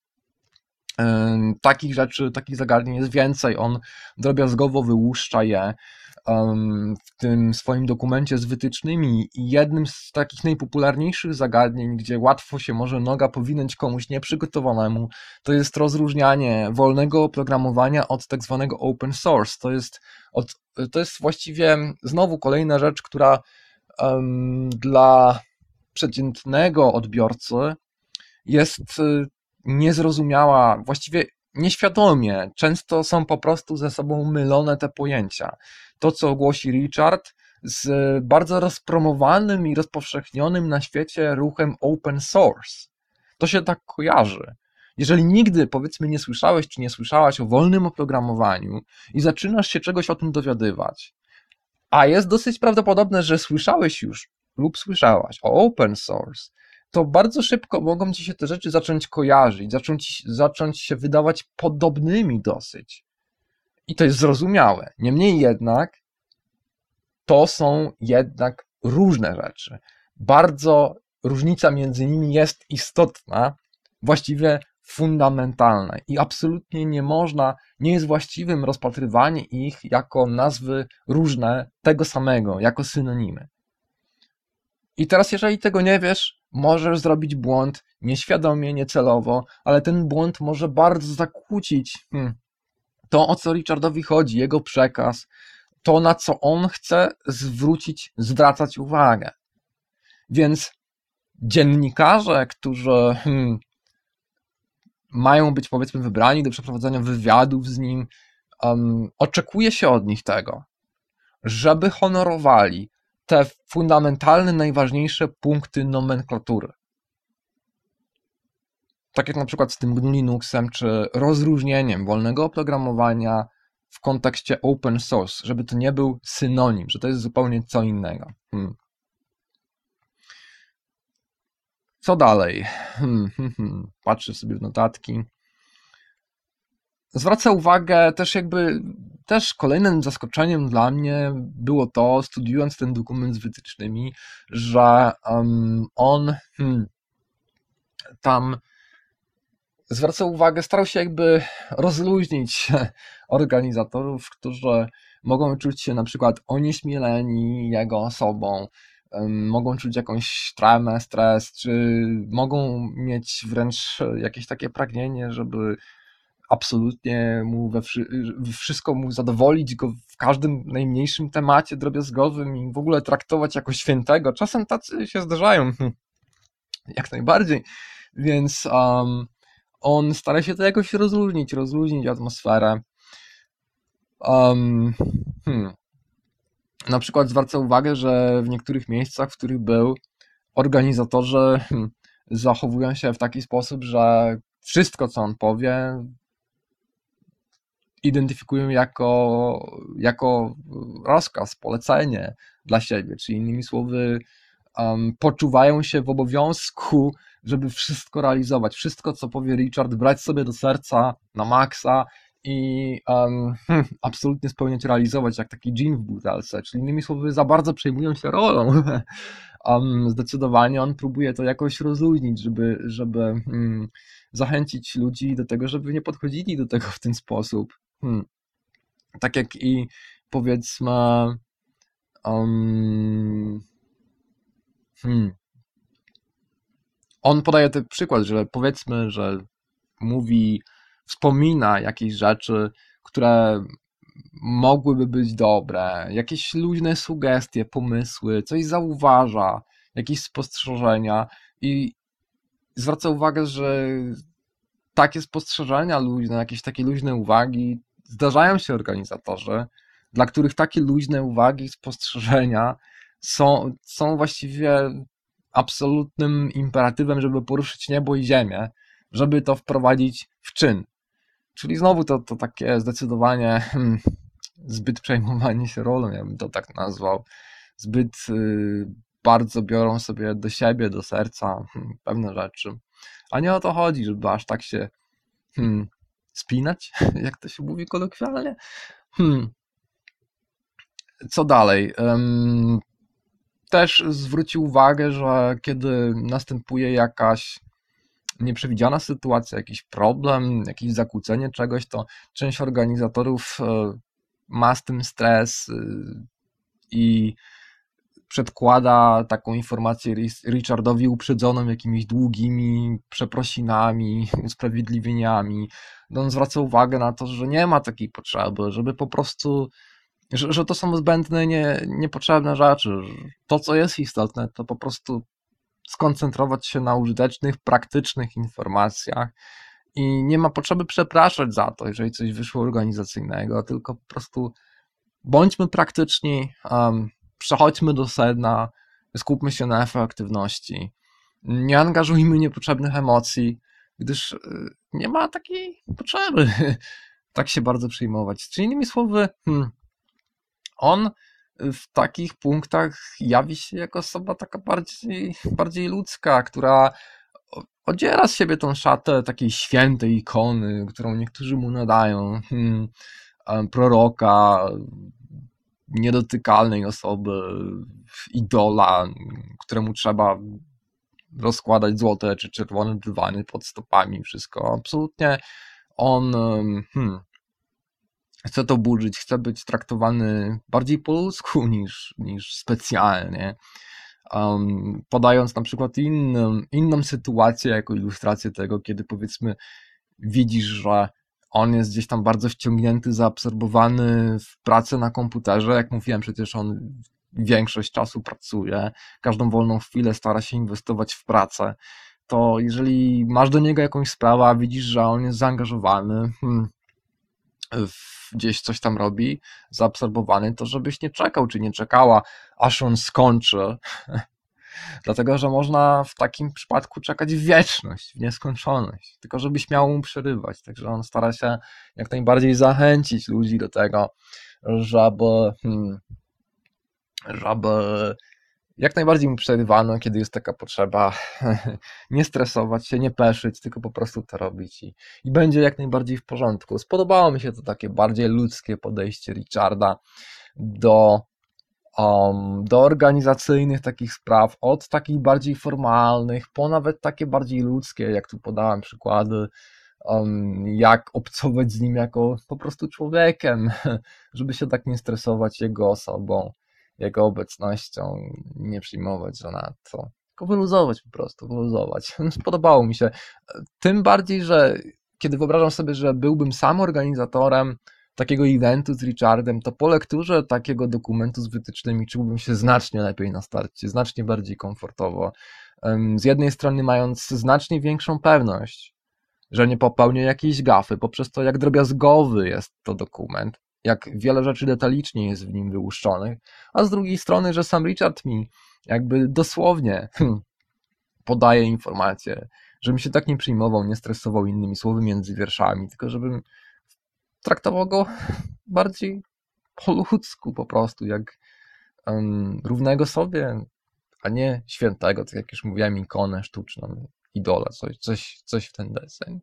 Takich rzeczy, takich zagadnień jest więcej, on drobiazgowo wyłuszcza je w tym swoim dokumencie z wytycznymi i jednym z takich najpopularniejszych zagadnień, gdzie łatwo się może noga powinąć komuś nieprzygotowanemu, to jest rozróżnianie wolnego oprogramowania od tak zwanego open source. To jest właściwie znowu kolejna rzecz, która dla przeciętnego odbiorcy jest niezrozumiała, właściwie nieświadomie. Często są po prostu ze sobą mylone te pojęcia. To, co głosi Richard, z bardzo rozpromowanym i rozpowszechnionym na świecie ruchem open source. To się tak kojarzy. Jeżeli nigdy, powiedzmy, nie słyszałeś czy nie słyszałaś o wolnym oprogramowaniu i zaczynasz się czegoś o tym dowiadywać, a jest dosyć prawdopodobne, że słyszałeś już lub słyszałaś o open source, to bardzo szybko mogą ci się te rzeczy zacząć kojarzyć, zacząć się wydawać podobnymi dosyć. I to jest zrozumiałe. Niemniej jednak to są jednak różne rzeczy. Bardzo różnica między nimi jest istotna, właściwie fundamentalna i absolutnie nie jest właściwym rozpatrywanie ich jako nazwy różne tego samego, jako synonimy. I teraz, jeżeli tego nie wiesz, możesz zrobić błąd nieświadomie, niecelowo, ale ten błąd może bardzo zakłócić to, o co Richardowi chodzi, jego przekaz, to, na co on chce zwracać uwagę. Więc dziennikarze, którzy mają być, powiedzmy, wybrani do przeprowadzania wywiadów z nim, oczekuje się od nich tego, żeby honorowali te fundamentalne, najważniejsze punkty nomenklatury. Tak jak na przykład z tym GNU Linuxem, czy rozróżnieniem wolnego oprogramowania w kontekście open source, żeby to nie był synonim, że to jest zupełnie co innego. Co dalej? Patrzę sobie w notatki. Zwraca uwagę też kolejnym zaskoczeniem dla mnie było to, studiując ten dokument z wytycznymi, że on tam zwraca uwagę, starał się rozluźnić organizatorów, którzy mogą czuć się na przykład onieśmieleni jego osobą, mogą czuć jakąś traumę, stres, czy mogą mieć wręcz jakieś takie pragnienie, żeby absolutnie mu wszystko mu zadowolić go w każdym najmniejszym temacie drobiazgowym i w ogóle traktować jako świętego. Czasem tacy się zdarzają, jak najbardziej, więc on stara się to jakoś rozluźnić atmosferę. Na przykład zwraca uwagę, że w niektórych miejscach, w których był, organizatorzy zachowują się w taki sposób, że wszystko, co on powie, identyfikują jako rozkaz, polecenie dla siebie, czyli innymi słowy poczuwają się w obowiązku, żeby wszystko realizować, wszystko, co powie Richard, brać sobie do serca na maksa i absolutnie spełniać, realizować, jak taki dżin w butelce, czyli innymi słowy za bardzo przejmują się rolą. Zdecydowanie on próbuje to jakoś rozluźnić, żeby zachęcić ludzi do tego, żeby nie podchodzili do tego w ten sposób. Tak jak i powiedzmy on podaje ten przykład, że powiedzmy, że wspomina jakieś rzeczy, które mogłyby być dobre, jakieś luźne sugestie, pomysły, coś zauważa, jakieś spostrzeżenia i zwraca uwagę, że takie spostrzeżenia luźne, jakieś takie luźne uwagi zdarzają się organizatorzy, dla których takie luźne uwagi, spostrzeżenia są właściwie absolutnym imperatywem, żeby poruszyć niebo i ziemię, żeby to wprowadzić w czyn. Czyli znowu to takie zdecydowanie zbyt przejmowanie się rolą, ja bym to tak nazwał. Zbyt bardzo biorą sobie do siebie, do serca pewne rzeczy. A nie o to chodzi, żeby aż tak się spinać, jak to się mówi kolokwialnie. Co dalej? Też zwrócił uwagę, że kiedy następuje jakaś nieprzewidziana sytuacja, jakiś problem, jakieś zakłócenie czegoś, to część organizatorów ma z tym stres i przedkłada taką informację Richardowi uprzedzoną jakimiś długimi przeprosinami, usprawiedliwieniami. On zwraca uwagę na to, że nie ma takiej potrzeby, żeby po prostu, że to są zbędne, niepotrzebne rzeczy. To, co jest istotne, to po prostu skoncentrować się na użytecznych, praktycznych informacjach i nie ma potrzeby przepraszać za to, jeżeli coś wyszło organizacyjnego, tylko po prostu bądźmy praktyczni, przechodźmy do sedna, skupmy się na efektywności, nie angażujmy niepotrzebnych emocji, gdyż nie ma takiej potrzeby tak się bardzo przejmować. Czyli innymi słowy, on w takich punktach jawi się jako osoba taka bardziej ludzka, która odziera z siebie tą szatę takiej świętej ikony, którą niektórzy mu nadają, proroka, niedotykalnej osoby, idola, któremu trzeba rozkładać złote czy czerwone dywany pod stopami, wszystko. Absolutnie on chce to burzyć, chce być traktowany bardziej po ludzku niż specjalnie. Podając na przykład inną sytuację jako ilustrację tego, kiedy powiedzmy widzisz, że on jest gdzieś tam bardzo wciągnięty, zaabsorbowany w pracę na komputerze. Jak mówiłem, przecież on większość czasu pracuje, każdą wolną chwilę stara się inwestować w pracę. To jeżeli masz do niego jakąś sprawę, a widzisz, że on jest zaangażowany, gdzieś coś tam robi, zaabsorbowany, to żebyś nie czekał, czy nie czekała, aż on skończy. Dlatego, że można w takim przypadku czekać w wieczność, w nieskończoność, tylko żebyś miał mu przerywać. Także on stara się jak najbardziej zachęcić ludzi do tego, żeby jak najbardziej mu przerywano, kiedy jest taka potrzeba, nie stresować się, nie peszyć, tylko po prostu to robić i będzie jak najbardziej w porządku. Spodobało mi się to takie bardziej ludzkie podejście Richarda do organizacyjnych takich spraw, od takich bardziej formalnych, po nawet takie bardziej ludzkie, jak tu podałem przykłady, jak obcować z nim jako po prostu człowiekiem, żeby się tak nie stresować jego osobą. jego obecnością, nie przyjmować za nadto. Tylko wyluzować po prostu, wyluzować. Podobało mi się. Tym bardziej, że kiedy wyobrażam sobie, że byłbym sam organizatorem takiego eventu z Richardem, to po lekturze takiego dokumentu z wytycznymi czułbym się znacznie lepiej na starcie, znacznie bardziej komfortowo. Z jednej strony mając znacznie większą pewność, że nie popełnię jakiejś gafy, poprzez to, jak drobiazgowy jest to dokument, jak wiele rzeczy detalicznie jest w nim wyłuszczonych, a z drugiej strony, że sam Richard mi jakby dosłownie podaje informacje, żebym się tak nie przejmował, nie stresował innymi słowy między wierszami, tylko żebym traktował go bardziej po ludzku po prostu, jak równego sobie, a nie świętego, tak jak już mówiłem, ikonę sztuczną, idola, coś w ten deseń.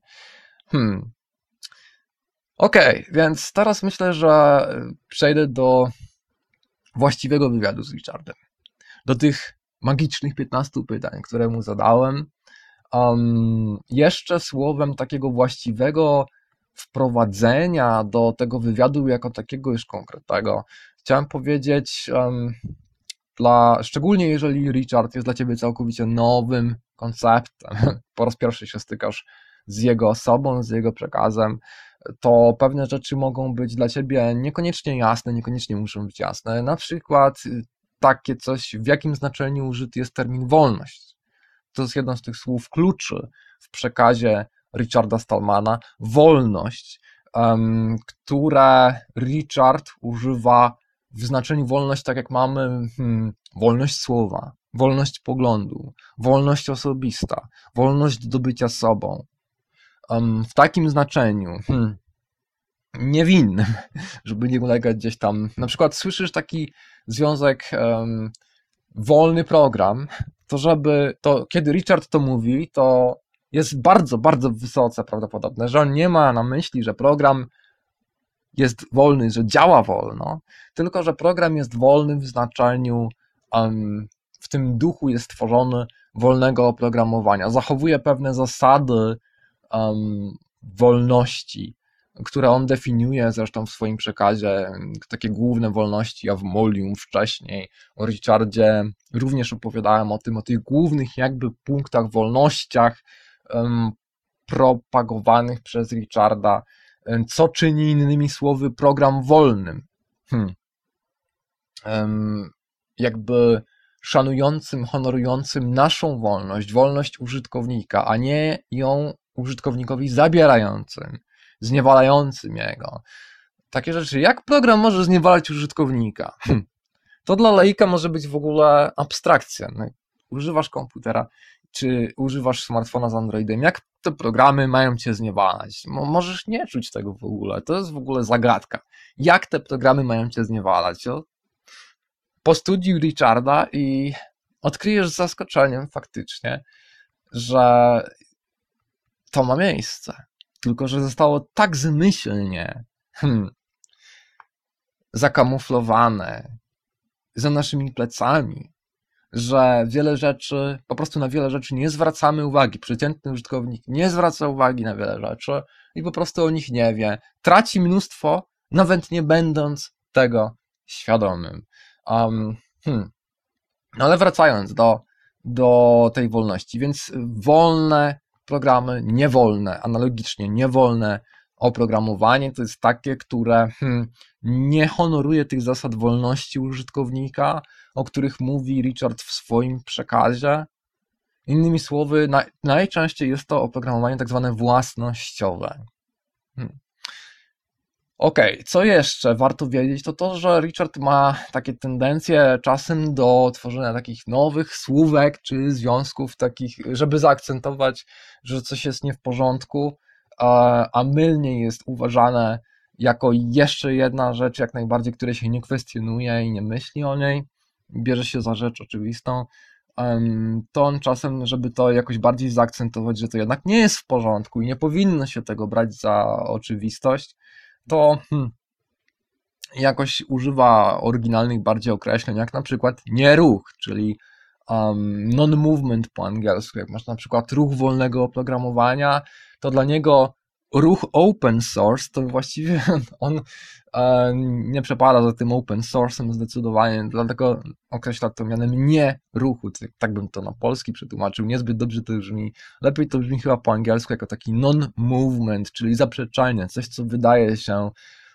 Okej, więc teraz myślę, że przejdę do właściwego wywiadu z Richardem. Do tych magicznych 15 pytań, które mu zadałem. Jeszcze słowem takiego właściwego wprowadzenia do tego wywiadu jako takiego już konkretnego, chciałem powiedzieć, szczególnie jeżeli Richard jest dla ciebie całkowicie nowym konceptem, po raz pierwszy się stykasz z jego osobą, z jego przekazem, to pewne rzeczy mogą być dla ciebie niekoniecznie jasne, niekoniecznie muszą być jasne. Na przykład takie coś, w jakim znaczeniu użyty jest termin wolność. To jest jedno z tych słów kluczy w przekazie Richarda Stallmana. Wolność, które Richard używa w znaczeniu wolność, tak jak mamy wolność słowa, wolność poglądu, wolność osobista, wolność do bycia sobą. W takim znaczeniu niewinnym, żeby nie ulegać gdzieś tam. Na przykład słyszysz taki związek wolny program, to kiedy Richard to mówi, to jest bardzo, bardzo wysoce prawdopodobne, że on nie ma na myśli, że program jest wolny, że działa wolno, tylko że program jest wolny w znaczeniu, w tym duchu jest tworzony wolnego oprogramowania. Zachowuje pewne zasady wolności, które on definiuje zresztą w swoim przekazie, takie główne wolności, ja w Molium wcześniej, o Richardzie również opowiadałem o tych głównych jakby punktach, wolnościach propagowanych przez Richarda, co czyni innymi słowy program wolnym. Jakby szanującym, honorującym naszą wolność, wolność użytkownika, a nie ją użytkownikowi zabierającym, zniewalającym jego. Takie rzeczy, jak program może zniewalać użytkownika? To dla laika może być w ogóle abstrakcja. Używasz komputera, czy używasz smartfona z Androidem, jak te programy mają cię zniewalać? Możesz nie czuć tego w ogóle, to jest w ogóle zagadka. Jak te programy mają cię zniewalać? Postudiuj Richarda i odkryjesz z zaskoczeniem faktycznie, że to ma miejsce. Tylko że zostało tak zmyślnie zakamuflowane za naszymi plecami, że wiele rzeczy, po prostu na wiele rzeczy nie zwracamy uwagi. Przeciętny użytkownik nie zwraca uwagi na wiele rzeczy i po prostu o nich nie wie. Traci mnóstwo, nawet nie będąc tego świadomym. Ale wracając do tej wolności, więc wolne programy, niewolne, analogicznie niewolne oprogramowanie to jest takie, które nie honoruje tych zasad wolności użytkownika, o których mówi Richard w swoim przekazie. Innymi słowy, najczęściej jest to oprogramowanie tak zwane własnościowe. Okej, co jeszcze warto wiedzieć, to to, że Richard ma takie tendencje czasem do tworzenia takich nowych słówek czy związków takich, żeby zaakcentować, że coś jest nie w porządku, a mylnie jest uważane jako jeszcze jedna rzecz, jak najbardziej, której się nie kwestionuje i nie myśli o niej, bierze się za rzecz oczywistą, to on czasem, żeby to jakoś bardziej zaakcentować, że to jednak nie jest w porządku i nie powinno się tego brać za oczywistość, to jakoś używa oryginalnych bardziej określeń, jak na przykład nieruch, czyli non-movement po angielsku. Jak masz na przykład ruch wolnego oprogramowania, to dla niego ruch open source, to właściwie on nie przepada za tym open source'em zdecydowanie, dlatego określa to mianem nie ruchu, tak bym to na polski przetłumaczył, niezbyt dobrze to brzmi, lepiej to brzmi chyba po angielsku jako taki non-movement, czyli zaprzeczalnie, coś co wydaje się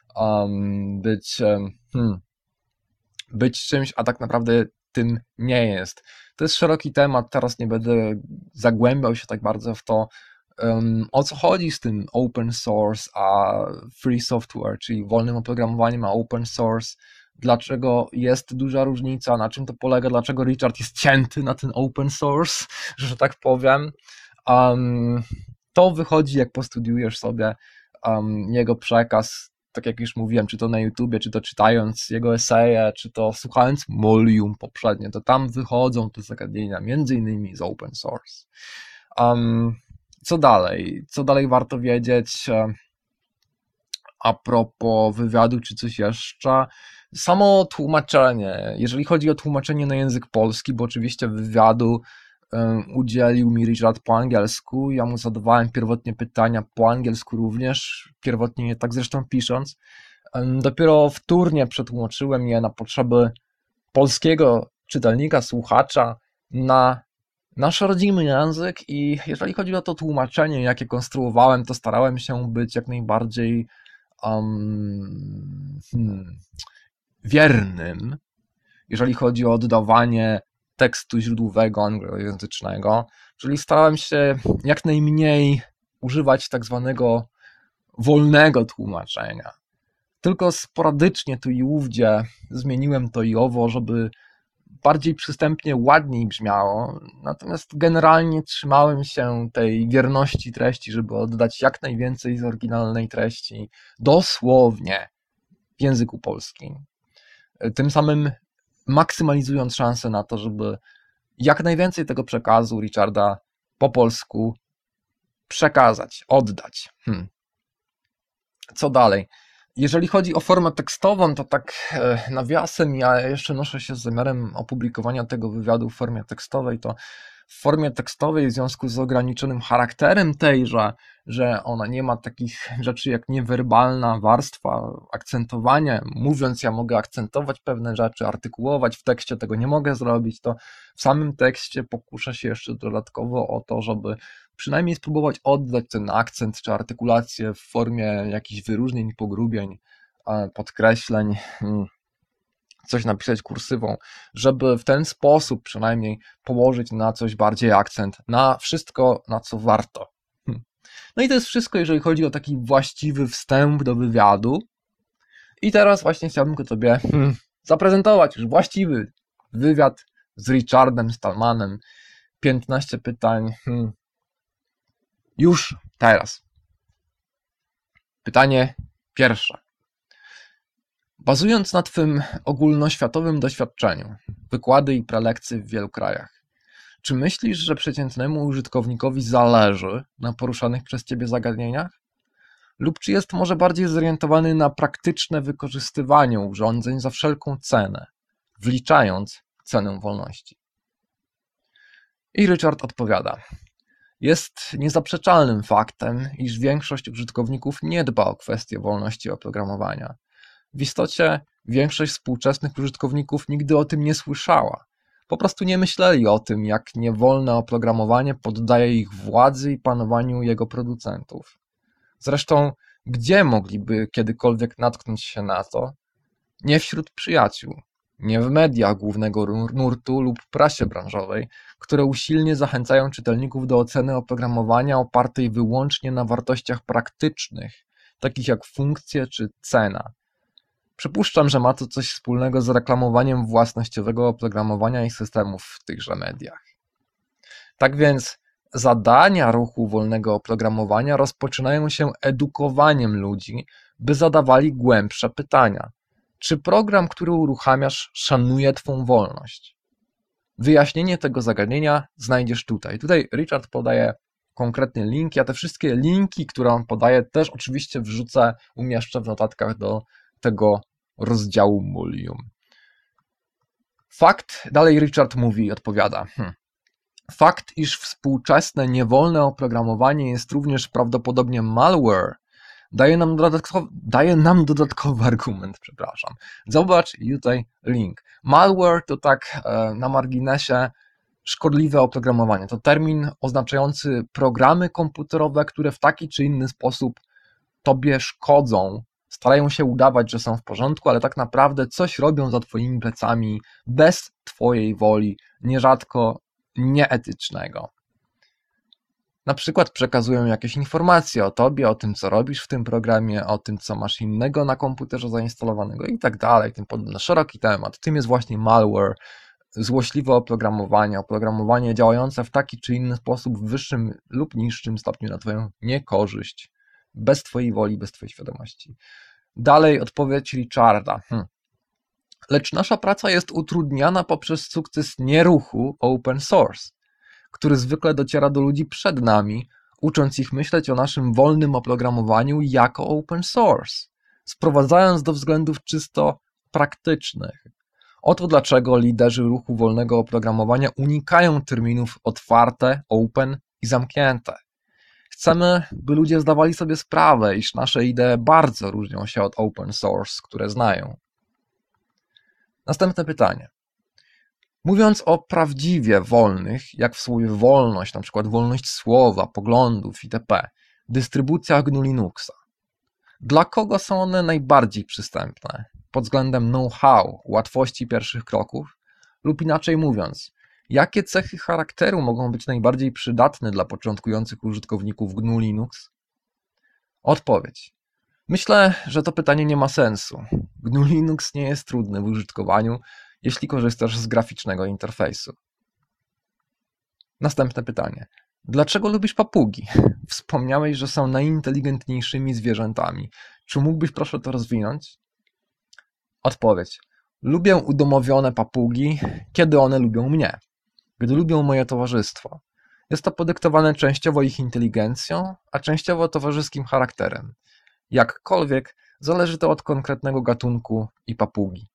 być czymś, a tak naprawdę tym nie jest. To jest szeroki temat, teraz nie będę zagłębiał się tak bardzo w to, o co chodzi z tym open source a free software, czyli wolnym oprogramowaniem a open source, dlaczego jest duża różnica, na czym to polega, dlaczego Richard jest cięty na ten open source, że tak powiem. To wychodzi, jak postudiujesz sobie jego przekaz, tak jak już mówiłem, czy to na YouTubie, czy to czytając jego eseje, czy to słuchając Molium poprzednio, to tam wychodzą te zagadnienia, między innymi z open source. Co dalej? Co dalej warto wiedzieć a propos wywiadu, czy coś jeszcze? Samo tłumaczenie. Jeżeli chodzi o tłumaczenie na język polski, bo oczywiście wywiadu udzielił mi Richard po angielsku, ja mu zadawałem pierwotnie pytania po angielsku również, pierwotnie je tak zresztą pisząc. Dopiero wtórnie przetłumaczyłem je na potrzeby polskiego czytelnika, słuchacza na nasz rodzimy język i jeżeli chodzi o to tłumaczenie, jakie konstruowałem, to starałem się być jak najbardziej wiernym, jeżeli chodzi o oddawanie tekstu źródłowego anglojęzycznego, czyli starałem się jak najmniej używać tak zwanego wolnego tłumaczenia. Tylko sporadycznie tu i ówdzie zmieniłem to i owo, żeby bardziej przystępnie, ładniej brzmiało, natomiast generalnie trzymałem się tej wierności treści, żeby oddać jak najwięcej z oryginalnej treści dosłownie w języku polskim. Tym samym maksymalizując szansę na to, żeby jak najwięcej tego przekazu Richarda po polsku przekazać, oddać. Co dalej? Jeżeli chodzi o formę tekstową, to tak nawiasem, ja jeszcze noszę się z zamiarem opublikowania tego wywiadu w formie tekstowej, to w formie tekstowej w związku z ograniczonym charakterem tejże, że ona nie ma takich rzeczy jak niewerbalna warstwa, akcentowanie, mówiąc ja mogę akcentować pewne rzeczy, artykułować w tekście, tego nie mogę zrobić, to w samym tekście pokuszę się jeszcze dodatkowo o to, żeby przynajmniej spróbować oddać ten akcent czy artykulację w formie jakichś wyróżnień, pogrubień, podkreśleń, coś napisać kursywą, żeby w ten sposób przynajmniej położyć na coś bardziej akcent, na wszystko, na co warto. No i to jest wszystko, jeżeli chodzi o taki właściwy wstęp do wywiadu. I teraz właśnie chciałbym go Tobie zaprezentować, już właściwy wywiad z Richardem Stallmanem. 15 pytań. Już teraz. Pytanie pierwsze. Bazując na Twym ogólnoświatowym doświadczeniu, wykłady i prelekcje w wielu krajach, czy myślisz, że przeciętnemu użytkownikowi zależy na poruszanych przez Ciebie zagadnieniach? Lub czy jest może bardziej zorientowany na praktyczne wykorzystywanie urządzeń za wszelką cenę, wliczając cenę wolności? I Richard odpowiada. Jest niezaprzeczalnym faktem, iż większość użytkowników nie dba o kwestię wolności oprogramowania. W istocie większość współczesnych użytkowników nigdy o tym nie słyszała. Po prostu nie myśleli o tym, jak niewolne oprogramowanie poddaje ich władzy i panowaniu jego producentów. Zresztą, gdzie mogliby kiedykolwiek natknąć się na to? Nie wśród przyjaciół, nie w mediach głównego nurtu lub prasie branżowej, które usilnie zachęcają czytelników do oceny oprogramowania opartej wyłącznie na wartościach praktycznych, takich jak funkcje czy cena. Przypuszczam, że ma to coś wspólnego z reklamowaniem własnościowego oprogramowania i systemów w tychże mediach. Tak więc zadania ruchu wolnego oprogramowania rozpoczynają się edukowaniem ludzi, by zadawali głębsze pytania. Czy program, który uruchamiasz, szanuje Twą wolność? Wyjaśnienie tego zagadnienia znajdziesz tutaj. Tutaj Richard podaje konkretny link. Ja te wszystkie linki, które on podaje, też oczywiście umieszczę w notatkach do tego rozdziału Molium. Fakt, dalej Richard mówi i odpowiada. Fakt, iż współczesne, niewolne oprogramowanie jest również prawdopodobnie malware, daje nam dodatkowy argument, przepraszam. Zobacz tutaj link. Malware to tak na marginesie szkodliwe oprogramowanie. To termin oznaczający programy komputerowe, które w taki czy inny sposób tobie szkodzą, starają się udawać, że są w porządku, ale tak naprawdę coś robią za twoimi plecami bez twojej woli, nierzadko nieetycznego. Na przykład przekazują jakieś informacje o tobie, o tym, co robisz w tym programie, o tym, co masz innego na komputerze zainstalowanego i tak dalej, tym podobny szeroki temat. Tym jest właśnie malware, złośliwe oprogramowanie działające w taki czy inny sposób w wyższym lub niższym stopniu na twoją niekorzyść, bez twojej woli, bez twojej świadomości. Dalej odpowiedź Richarda. Lecz nasza praca jest utrudniana poprzez sukces nieruchu open source, który zwykle dociera do ludzi przed nami, ucząc ich myśleć o naszym wolnym oprogramowaniu jako open source, sprowadzając do względów czysto praktycznych. Oto dlaczego liderzy ruchu wolnego oprogramowania unikają terminów otwarte, open i zamknięte. Chcemy, by ludzie zdawali sobie sprawę, iż nasze idee bardzo różnią się od open source, które znają. Następne pytanie. Mówiąc o prawdziwie wolnych, jak w słowie wolność, na przykład wolność słowa, poglądów itp., dystrybucjach GNU Linuxa, dla kogo są one najbardziej przystępne? Pod względem know-how, łatwości pierwszych kroków? Lub inaczej mówiąc, jakie cechy charakteru mogą być najbardziej przydatne dla początkujących użytkowników GNU Linux? Odpowiedź. Myślę, że to pytanie nie ma sensu. GNU Linux nie jest trudny w użytkowaniu, jeśli korzystasz z graficznego interfejsu. Następne pytanie. Dlaczego lubisz papugi? Wspomniałeś, że są najinteligentniejszymi zwierzętami. Czy mógłbyś proszę to rozwinąć? Odpowiedź. Lubię udomowione papugi, kiedy one lubią mnie. Gdy lubią moje towarzystwo. Jest to podyktowane częściowo ich inteligencją, a częściowo towarzyskim charakterem. Jakkolwiek, zależy to od konkretnego gatunku i papugi.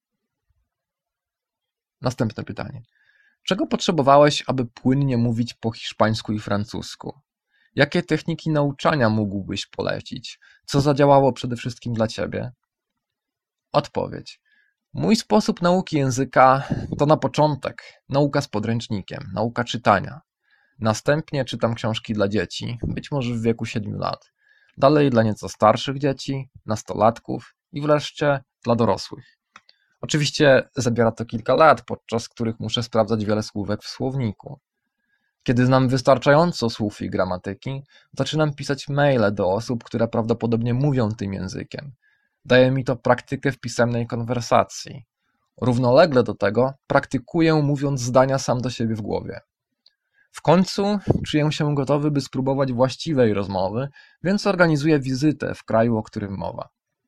Następne pytanie. Czego potrzebowałeś, aby płynnie mówić po hiszpańsku i francusku? Jakie techniki nauczania mógłbyś polecić? Co zadziałało przede wszystkim dla ciebie? Odpowiedź. Mój sposób nauki języka to na początek nauka z podręcznikiem, nauka czytania. Następnie czytam książki dla dzieci, być może w wieku 7 lat. Dalej dla nieco starszych dzieci, nastolatków i wreszcie dla dorosłych. Oczywiście zabiera to kilka lat, podczas których muszę sprawdzać wiele słówek w słowniku. Kiedy znam wystarczająco słów i gramatyki, zaczynam pisać maile do osób, które prawdopodobnie mówią tym językiem. Daje mi to praktykę w pisemnej konwersacji. Równolegle do tego praktykuję mówiąc zdania sam do siebie w głowie. W końcu czuję się gotowy, by spróbować właściwej rozmowy, więc organizuję wizytę w kraju, o którym mowa.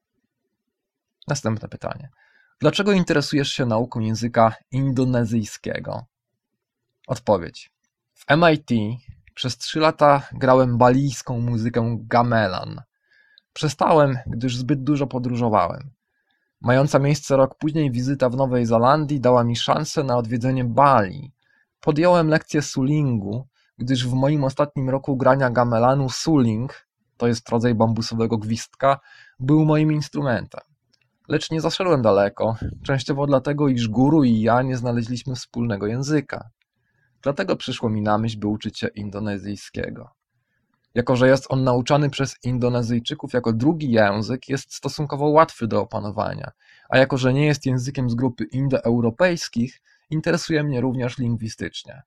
Następne pytanie. Dlaczego interesujesz się nauką języka indonezyjskiego? Odpowiedź. W MIT przez 3 lata grałem balijską muzykę gamelan. Przestałem, gdyż zbyt dużo podróżowałem. Mająca miejsce rok później wizyta w Nowej Zelandii dała mi szansę na odwiedzenie Bali. Podjąłem lekcję sulingu, gdyż w moim ostatnim roku grania gamelanu suling, to jest rodzaj bambusowego gwizdka, był moim instrumentem. Lecz nie zaszedłem daleko, częściowo dlatego, iż guru i ja nie znaleźliśmy wspólnego języka. Dlatego przyszło mi na myśl, by uczyć się indonezyjskiego. Jako że jest on nauczany przez Indonezyjczyków jako drugi język, jest stosunkowo łatwy do opanowania, a jako że nie jest językiem z grupy indoeuropejskich, interesuje mnie również lingwistycznie.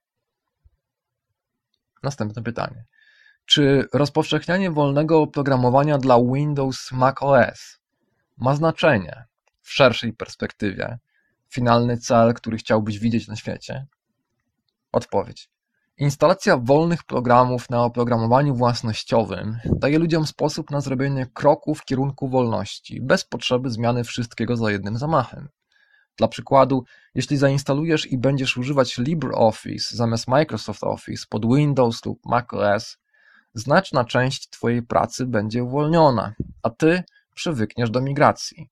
Następne pytanie. Czy rozpowszechnianie wolnego oprogramowania dla Windows macOS ma znaczenie w szerszej perspektywie, finalny cel, który chciałbyś widzieć na świecie? Odpowiedź. Instalacja wolnych programów na oprogramowaniu własnościowym daje ludziom sposób na zrobienie kroku w kierunku wolności, bez potrzeby zmiany wszystkiego za jednym zamachem. Dla przykładu, jeśli zainstalujesz i będziesz używać LibreOffice zamiast Microsoft Office pod Windows lub macOS, znaczna część twojej pracy będzie uwolniona, a ty przywykniesz do migracji.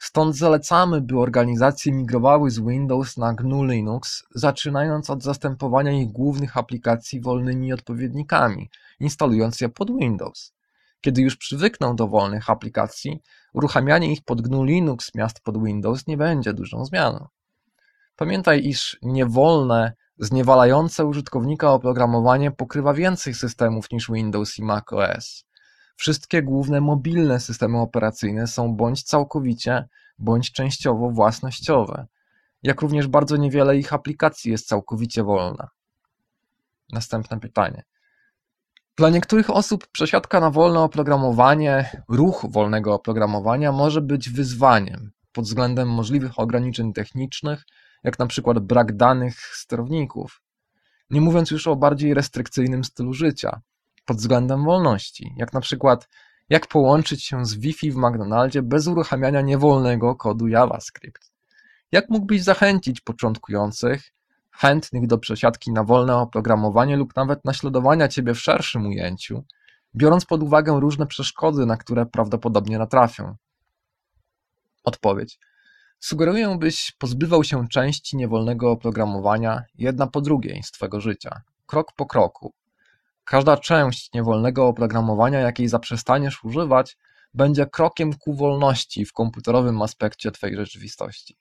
Stąd zalecamy, by organizacje migrowały z Windows na GNU Linux, zaczynając od zastępowania ich głównych aplikacji wolnymi odpowiednikami, instalując je pod Windows. Kiedy już przywykną do wolnych aplikacji, uruchamianie ich pod GNU Linux miast pod Windows nie będzie dużą zmianą. Pamiętaj, iż niewolne, zniewalające użytkownika oprogramowanie pokrywa więcej systemów niż Windows i macOS. Wszystkie główne mobilne systemy operacyjne są bądź całkowicie, bądź częściowo własnościowe, jak również bardzo niewiele ich aplikacji jest całkowicie wolna. Następne pytanie. Dla niektórych osób przesiadka na wolne oprogramowanie, ruch wolnego oprogramowania może być wyzwaniem pod względem możliwych ograniczeń technicznych, jak na przykład brak danych sterowników, nie mówiąc już o bardziej restrykcyjnym stylu życia, pod względem wolności, jak na przykład jak połączyć się z Wi-Fi w McDonaldzie bez uruchamiania niewolnego kodu JavaScript. Jak mógłbyś zachęcić początkujących, chętnych do przesiadki na wolne oprogramowanie lub nawet naśladowania Ciebie w szerszym ujęciu, biorąc pod uwagę różne przeszkody, na które prawdopodobnie natrafią? Odpowiedź. Sugeruję, byś pozbywał się części niewolnego oprogramowania jedna po drugiej z Twego życia, krok po kroku. Każda część niewolnego oprogramowania, jakiej zaprzestaniesz używać, będzie krokiem ku wolności w komputerowym aspekcie Twojej rzeczywistości.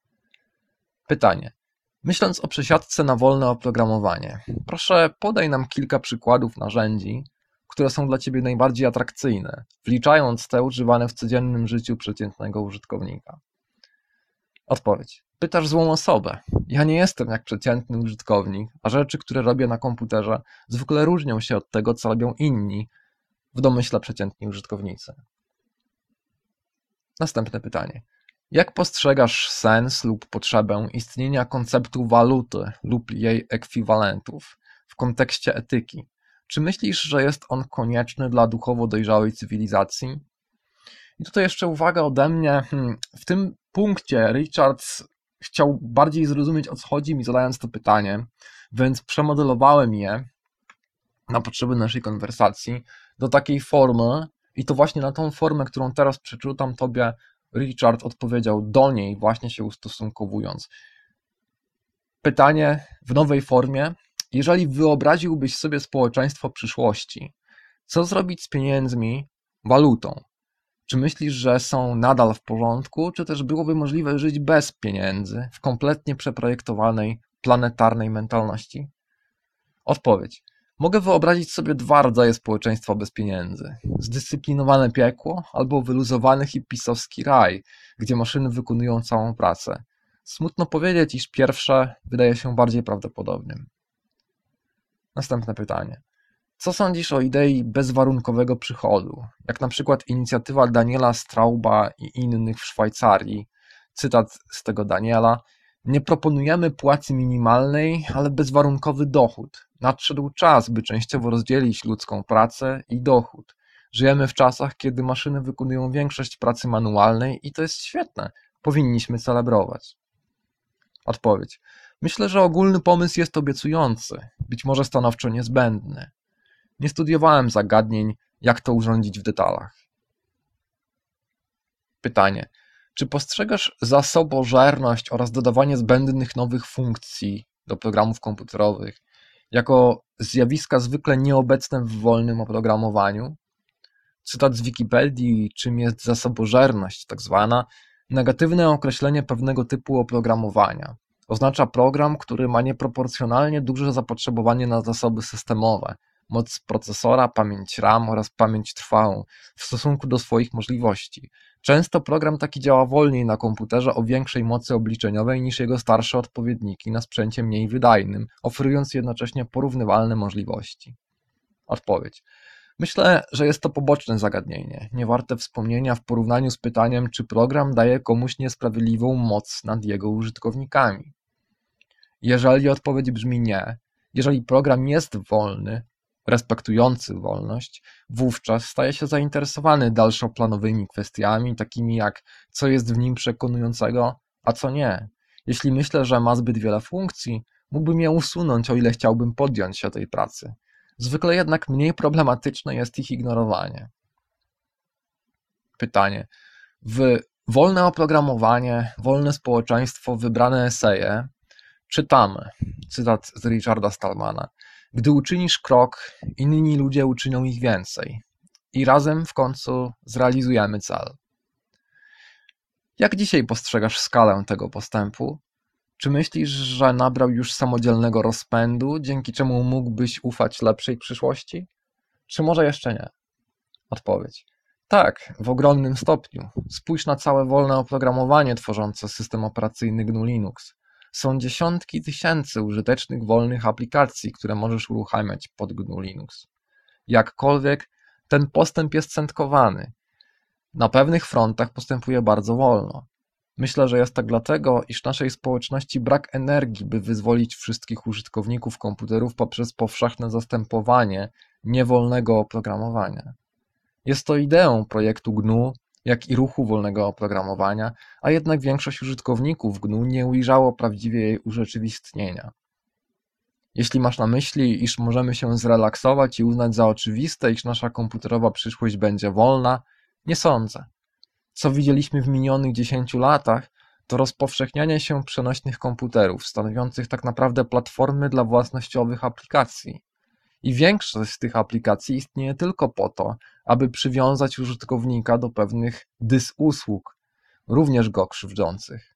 Pytanie. Myśląc o przesiadce na wolne oprogramowanie, proszę podaj nam kilka przykładów narzędzi, które są dla Ciebie najbardziej atrakcyjne, wliczając te używane w codziennym życiu przeciętnego użytkownika. Odpowiedź. Pytasz złą osobę. Ja nie jestem jak przeciętny użytkownik, a rzeczy, które robię na komputerze, zwykle różnią się od tego, co robią inni, w domyśle przeciętni użytkownicy. Następne pytanie. Jak postrzegasz sens lub potrzebę istnienia konceptu waluty lub jej ekwiwalentów w kontekście etyki? Czy myślisz, że jest on konieczny dla duchowo dojrzałej cywilizacji? I tutaj jeszcze uwaga ode mnie. W tym punkcie Richard chciał bardziej zrozumieć, o co chodzi mi, zadając to pytanie, więc przemodelowałem je na potrzeby naszej konwersacji do takiej formy i to właśnie na tą formę, którą teraz przeczytam Tobie, Richard odpowiedział, do niej właśnie się ustosunkowując. Pytanie w nowej formie. Jeżeli wyobraziłbyś sobie społeczeństwo przyszłości, co zrobić z pieniędzmi, walutą? Czy myślisz, że są nadal w porządku, czy też byłoby możliwe żyć bez pieniędzy w kompletnie przeprojektowanej, planetarnej mentalności? Odpowiedź. Mogę wyobrazić sobie dwa rodzaje społeczeństwa bez pieniędzy. Zdyscyplinowane piekło albo wyluzowany hipisowski raj, gdzie maszyny wykonują całą pracę. Smutno powiedzieć, iż pierwsze wydaje się bardziej prawdopodobnym. Następne pytanie. Co sądzisz o idei bezwarunkowego przychodu, jak na przykład inicjatywa Daniela Strauba i innych w Szwajcarii? Cytat z tego Daniela. Nie proponujemy płacy minimalnej, ale bezwarunkowy dochód. Nadszedł czas, by częściowo rozdzielić ludzką pracę i dochód. Żyjemy w czasach, kiedy maszyny wykonują większość pracy manualnej i to jest świetne. Powinniśmy celebrować. Odpowiedź. Myślę, że ogólny pomysł jest obiecujący, być może stanowczo niezbędny. Nie studiowałem zagadnień, jak to urządzić w detalach. Pytanie. Czy postrzegasz zasobożerność oraz dodawanie zbędnych nowych funkcji do programów komputerowych jako zjawiska zwykle nieobecne w wolnym oprogramowaniu? Cytat z Wikipedii, czym jest zasobożerność, tak zwana, negatywne określenie pewnego typu oprogramowania. Oznacza program, który ma nieproporcjonalnie duże zapotrzebowanie na zasoby systemowe, moc procesora, pamięć RAM oraz pamięć trwałą w stosunku do swoich możliwości. Często program taki działa wolniej na komputerze o większej mocy obliczeniowej niż jego starsze odpowiedniki na sprzęcie mniej wydajnym, oferując jednocześnie porównywalne możliwości. Odpowiedź. Myślę, że jest to poboczne zagadnienie, niewarte wspomnienia w porównaniu z pytaniem, czy program daje komuś niesprawiedliwą moc nad jego użytkownikami. Jeżeli odpowiedź brzmi nie, jeżeli program jest wolny, respektujący wolność, wówczas staje się zainteresowany dalszoplanowymi kwestiami, takimi jak co jest w nim przekonującego, a co nie. Jeśli myślę, że ma zbyt wiele funkcji, mógłbym je usunąć, o ile chciałbym podjąć się tej pracy. Zwykle jednak mniej problematyczne jest ich ignorowanie. Pytanie. W Wolne oprogramowanie, wolne społeczeństwo, wybrane eseje. Czytamy, cytat z Richarda Stallmana. Gdy uczynisz krok, inni ludzie uczynią ich więcej. I razem w końcu zrealizujemy cel. Jak dzisiaj postrzegasz skalę tego postępu? Czy myślisz, że nabrał już samodzielnego rozpędu, dzięki czemu mógłbyś ufać lepszej przyszłości? Czy może jeszcze nie? Odpowiedź. Tak, w ogromnym stopniu. Spójrz na całe wolne oprogramowanie tworzące system operacyjny GNU Linux. Są dziesiątki tysięcy użytecznych wolnych aplikacji, które możesz uruchamiać pod GNU Linux. Jakkolwiek ten postęp jest centkowany. Na pewnych frontach postępuje bardzo wolno. Myślę, że jest tak dlatego, iż naszej społeczności brak energii, by wyzwolić wszystkich użytkowników komputerów poprzez powszechne zastępowanie niewolnego oprogramowania. Jest to ideą projektu GNU, jak i ruchu wolnego oprogramowania, a jednak większość użytkowników GNU nie ujrzało prawdziwie jej urzeczywistnienia. Jeśli masz na myśli, iż możemy się zrelaksować i uznać za oczywiste, iż nasza komputerowa przyszłość będzie wolna, nie sądzę. Co widzieliśmy w minionych 10 latach, to rozpowszechnianie się przenośnych komputerów, stanowiących tak naprawdę platformy dla własnościowych aplikacji. I większość z tych aplikacji istnieje tylko po to, aby przywiązać użytkownika do pewnych dysusług, również go krzywdzących.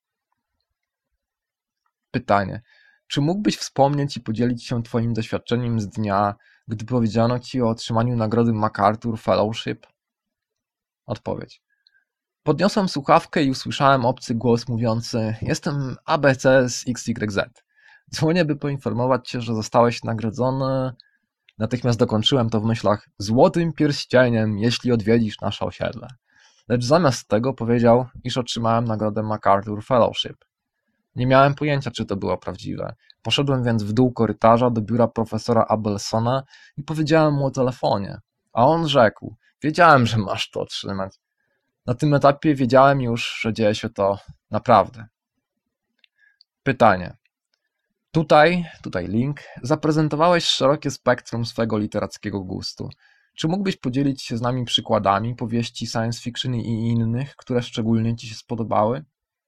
Pytanie. Czy mógłbyś wspomnieć i podzielić się Twoim doświadczeniem z dnia, gdy powiedziano Ci o otrzymaniu nagrody MacArthur Fellowship? Odpowiedź. Podniosłem słuchawkę i usłyszałem obcy głos mówiący: jestem ABC z XYZ. Dzwonię, by poinformować Cię, że zostałeś nagrodzony. Natychmiast dokończyłem to w myślach: złotym pierścieniem, jeśli odwiedzisz nasze osiedle. Lecz zamiast tego powiedział, iż otrzymałem nagrodę MacArthur Fellowship. Nie miałem pojęcia, czy to było prawdziwe. Poszedłem więc w dół korytarza do biura profesora Abelsona i powiedziałem mu o telefonie. A on rzekł: wiedziałem, że masz to otrzymać. Na tym etapie wiedziałem już, że dzieje się to naprawdę. Pytanie. Tutaj link, zaprezentowałeś szerokie spektrum swego literackiego gustu. Czy mógłbyś podzielić się z nami przykładami powieści science fiction i innych, które szczególnie Ci się spodobały?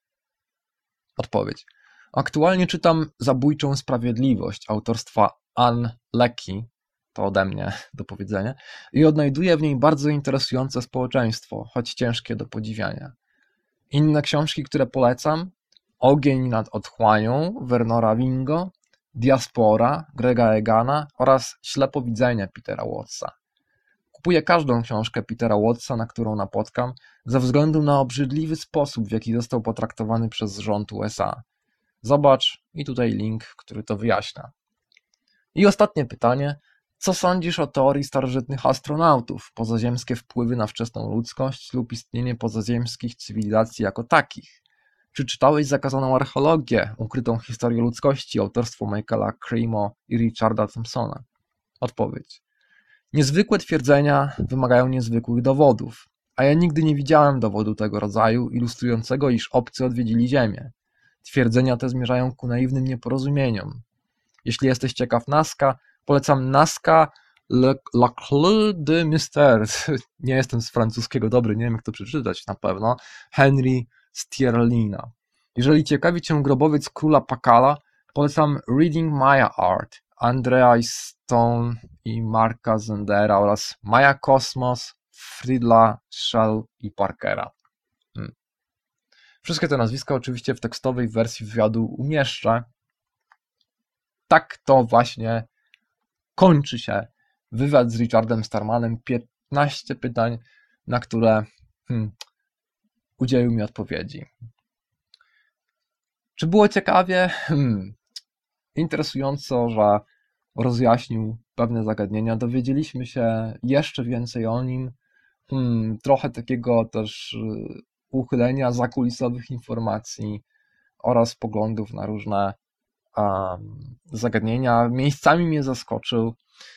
Odpowiedź. Aktualnie czytam Zabójczą Sprawiedliwość autorstwa Ann Leckie, to ode mnie do powiedzenia, i odnajduję w niej bardzo interesujące społeczeństwo, choć ciężkie do podziwiania. Inne książki, które polecam: Ogień nad otchłanią Wernera Wingo, Diaspora Grega Egana oraz Ślepowidzenie Petera Wattsa. Kupuję każdą książkę Petera Wattsa, na którą napotkam, ze względu na obrzydliwy sposób, w jaki został potraktowany przez rząd USA. Zobacz, i tutaj link, który to wyjaśnia. I ostatnie pytanie. Co sądzisz o teorii starożytnych astronautów, pozaziemskie wpływy na wczesną ludzkość lub istnienie pozaziemskich cywilizacji jako takich? Czy czytałeś Zakazaną archeologię, ukrytą historię ludzkości, autorstwo Michaela Cremo i Richarda Thompsona? Odpowiedź. Niezwykłe twierdzenia wymagają niezwykłych dowodów, a ja nigdy nie widziałem dowodu tego rodzaju, ilustrującego, iż obcy odwiedzili Ziemię. Twierdzenia te zmierzają ku naiwnym nieporozumieniom. Jeśli jesteś ciekaw Nazca, polecam Nazca La Clé de Mystère. Nie jestem z francuskiego dobry, nie wiem jak to przeczytać na pewno. Henry Stierlina. Jeżeli ciekawi Cię grobowiec króla Pakala, polecam Reading Maya Art Andrea Stone i Marka Zendera oraz Maya Cosmos, Friedla, Shell i Parkera. Wszystkie te nazwiska oczywiście w tekstowej wersji wywiadu umieszczę. Tak to właśnie kończy się wywiad z Richardem Stallmanem. 15 pytań, na które udzielił mi odpowiedzi. Czy było ciekawie? Interesująco, że rozjaśnił pewne zagadnienia. Dowiedzieliśmy się jeszcze więcej o nim. Trochę takiego też uchylenia zakulisowych informacji oraz poglądów na różne zagadnienia. Miejscami mnie zaskoczył.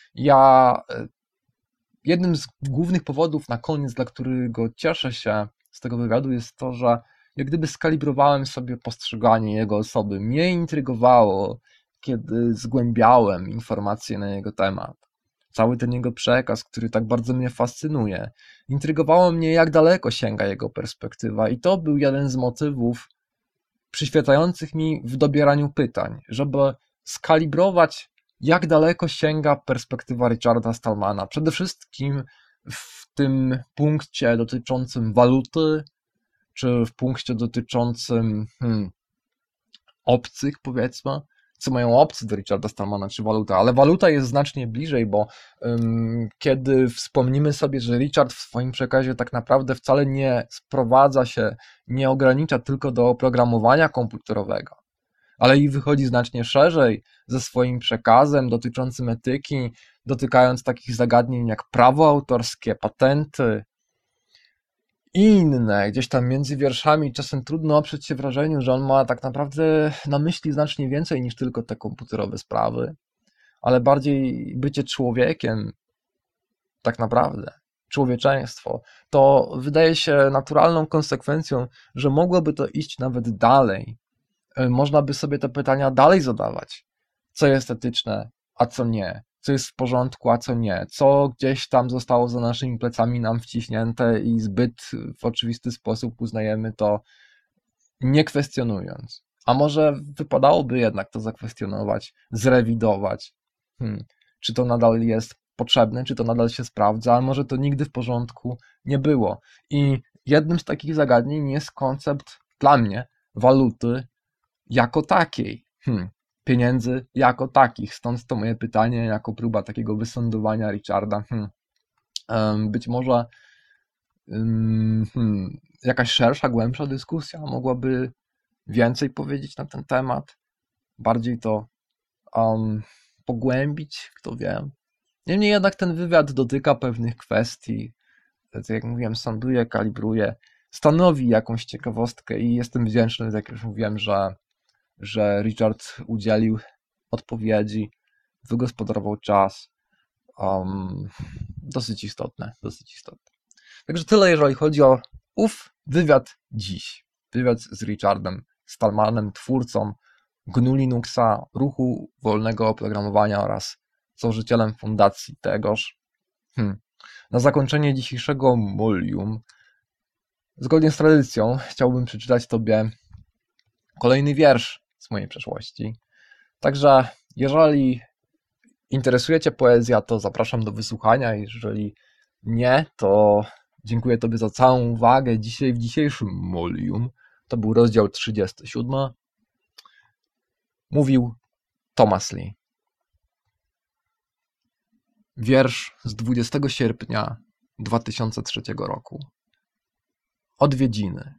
Jednym z głównych powodów na koniec, dla którego cieszę się z tego wywiadu, jest to, że jak gdyby skalibrowałem sobie postrzeganie jego osoby. Mnie intrygowało, kiedy zgłębiałem informacje na jego temat. cały ten jego przekaz, który tak bardzo mnie fascynuje. Intrygowało mnie, jak daleko sięga jego perspektywa i to był jeden z motywów przyświecających mi w dobieraniu pytań, żeby skalibrować, jak daleko sięga perspektywa Richarda Stallmana. Przede wszystkim w tym punkcie dotyczącym waluty, czy w punkcie dotyczącym obcych, powiedzmy, co mają obcy do Richarda Stallmana, czy waluta, ale waluta jest znacznie bliżej, bo kiedy wspomnimy sobie, że Richard w swoim przekazie tak naprawdę wcale nie sprowadza się, nie ogranicza tylko do oprogramowania komputerowego, ale i wychodzi znacznie szerzej ze swoim przekazem dotyczącym etyki, dotykając takich zagadnień jak prawo autorskie, patenty i inne, gdzieś tam między wierszami czasem trudno oprzeć się wrażeniu, że on ma tak naprawdę na myśli znacznie więcej niż tylko te komputerowe sprawy, ale bardziej bycie człowiekiem, tak naprawdę, człowieczeństwo. To wydaje się naturalną konsekwencją, że mogłoby to iść nawet dalej. Można by sobie te pytania dalej zadawać. Co jest etyczne, a co nie? Co jest w porządku, a co nie? Co gdzieś tam zostało za naszymi plecami nam wciśnięte i zbyt w oczywisty sposób uznajemy to, nie kwestionując. A może wypadałoby jednak to zakwestionować, zrewidować. Czy to nadal jest potrzebne, czy to nadal się sprawdza, a może to nigdy w porządku nie było. I jednym z takich zagadnień jest koncept dla mnie waluty jako takiej. Pieniędzy jako takich. Stąd to moje pytanie, jako próba takiego wysądowania Richarda. Być może jakaś szersza, głębsza dyskusja mogłaby więcej powiedzieć na ten temat, bardziej to pogłębić, kto wie. Niemniej jednak ten wywiad dotyka pewnych kwestii, tak jak mówiłem, sąduje, kalibruje, stanowi jakąś ciekawostkę i jestem wdzięczny, tak jak już mówiłem, że Richard udzielił odpowiedzi, wygospodarował czas. Dosyć istotne, dosyć istotne. Także tyle, jeżeli chodzi o ów wywiad dziś. Wywiad z Richardem Stallmanem, twórcą GNU Linuxa, ruchu wolnego oprogramowania oraz założycielem fundacji tegoż. Na zakończenie dzisiejszego Molium, zgodnie z tradycją, chciałbym przeczytać Tobie kolejny wiersz z mojej przeszłości. Także jeżeli interesuje Cię poezja, to zapraszam do wysłuchania. Jeżeli nie, to dziękuję Tobie za całą uwagę dzisiaj w dzisiejszym Molium. To był rozdział 37. Mówił Thomas Lee. Wiersz z 20 sierpnia 2003 roku. Odwiedziny.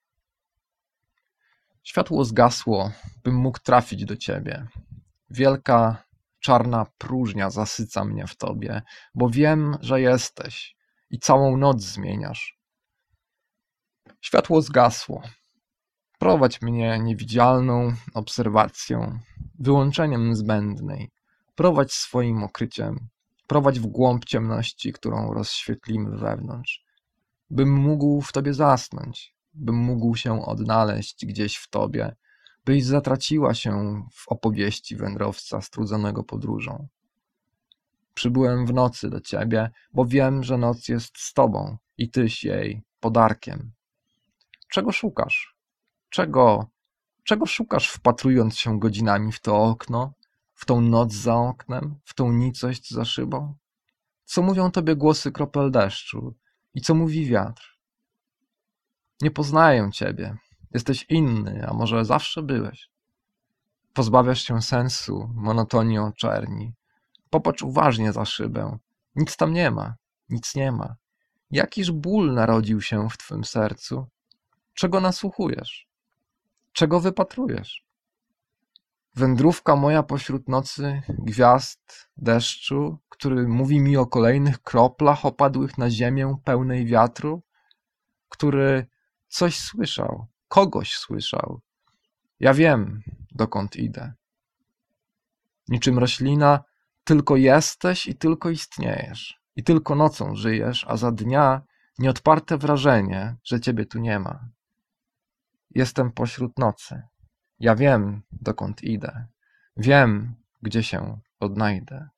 Światło zgasło, bym mógł trafić do Ciebie. Wielka, czarna próżnia zasyca mnie w Tobie, bo wiem, że jesteś i całą noc zmieniasz. Światło zgasło. Prowadź mnie niewidzialną obserwacją, wyłączeniem zbędnej. Prowadź swoim okryciem. Prowadź w głąb ciemności, którą rozświetlimy wewnątrz. Bym mógł w Tobie zasnąć, bym mógł się odnaleźć gdzieś w Tobie, byś zatraciła się w opowieści wędrowca strudzonego podróżą. Przybyłem w nocy do Ciebie, bo wiem, że noc jest z Tobą i Tyś jej podarkiem. Czego szukasz? Czego szukasz, wpatrując się godzinami w to okno, w tą noc za oknem, w tą nicość za szybą? Co mówią Tobie głosy kropel deszczu i co mówi wiatr? Nie poznaję Ciebie. Jesteś inny, a może zawsze byłeś. Pozbawiasz się sensu monotonią czerni. Popatrz uważnie za szybę. Nic tam nie ma, nic nie ma. Jakiż ból narodził się w Twym sercu? Czego nasłuchujesz? Czego wypatrujesz? Wędrówka moja pośród nocy, gwiazd, deszczu, który mówi mi o kolejnych kroplach opadłych na ziemię pełnej wiatru, który coś słyszał, kogoś słyszał. Ja wiem, dokąd idę. Niczym roślina, tylko jesteś i tylko istniejesz. I tylko nocą żyjesz, a za dnia nieodparte wrażenie, że Ciebie tu nie ma. Jestem pośród nocy. Ja wiem, dokąd idę. Wiem, gdzie się odnajdę.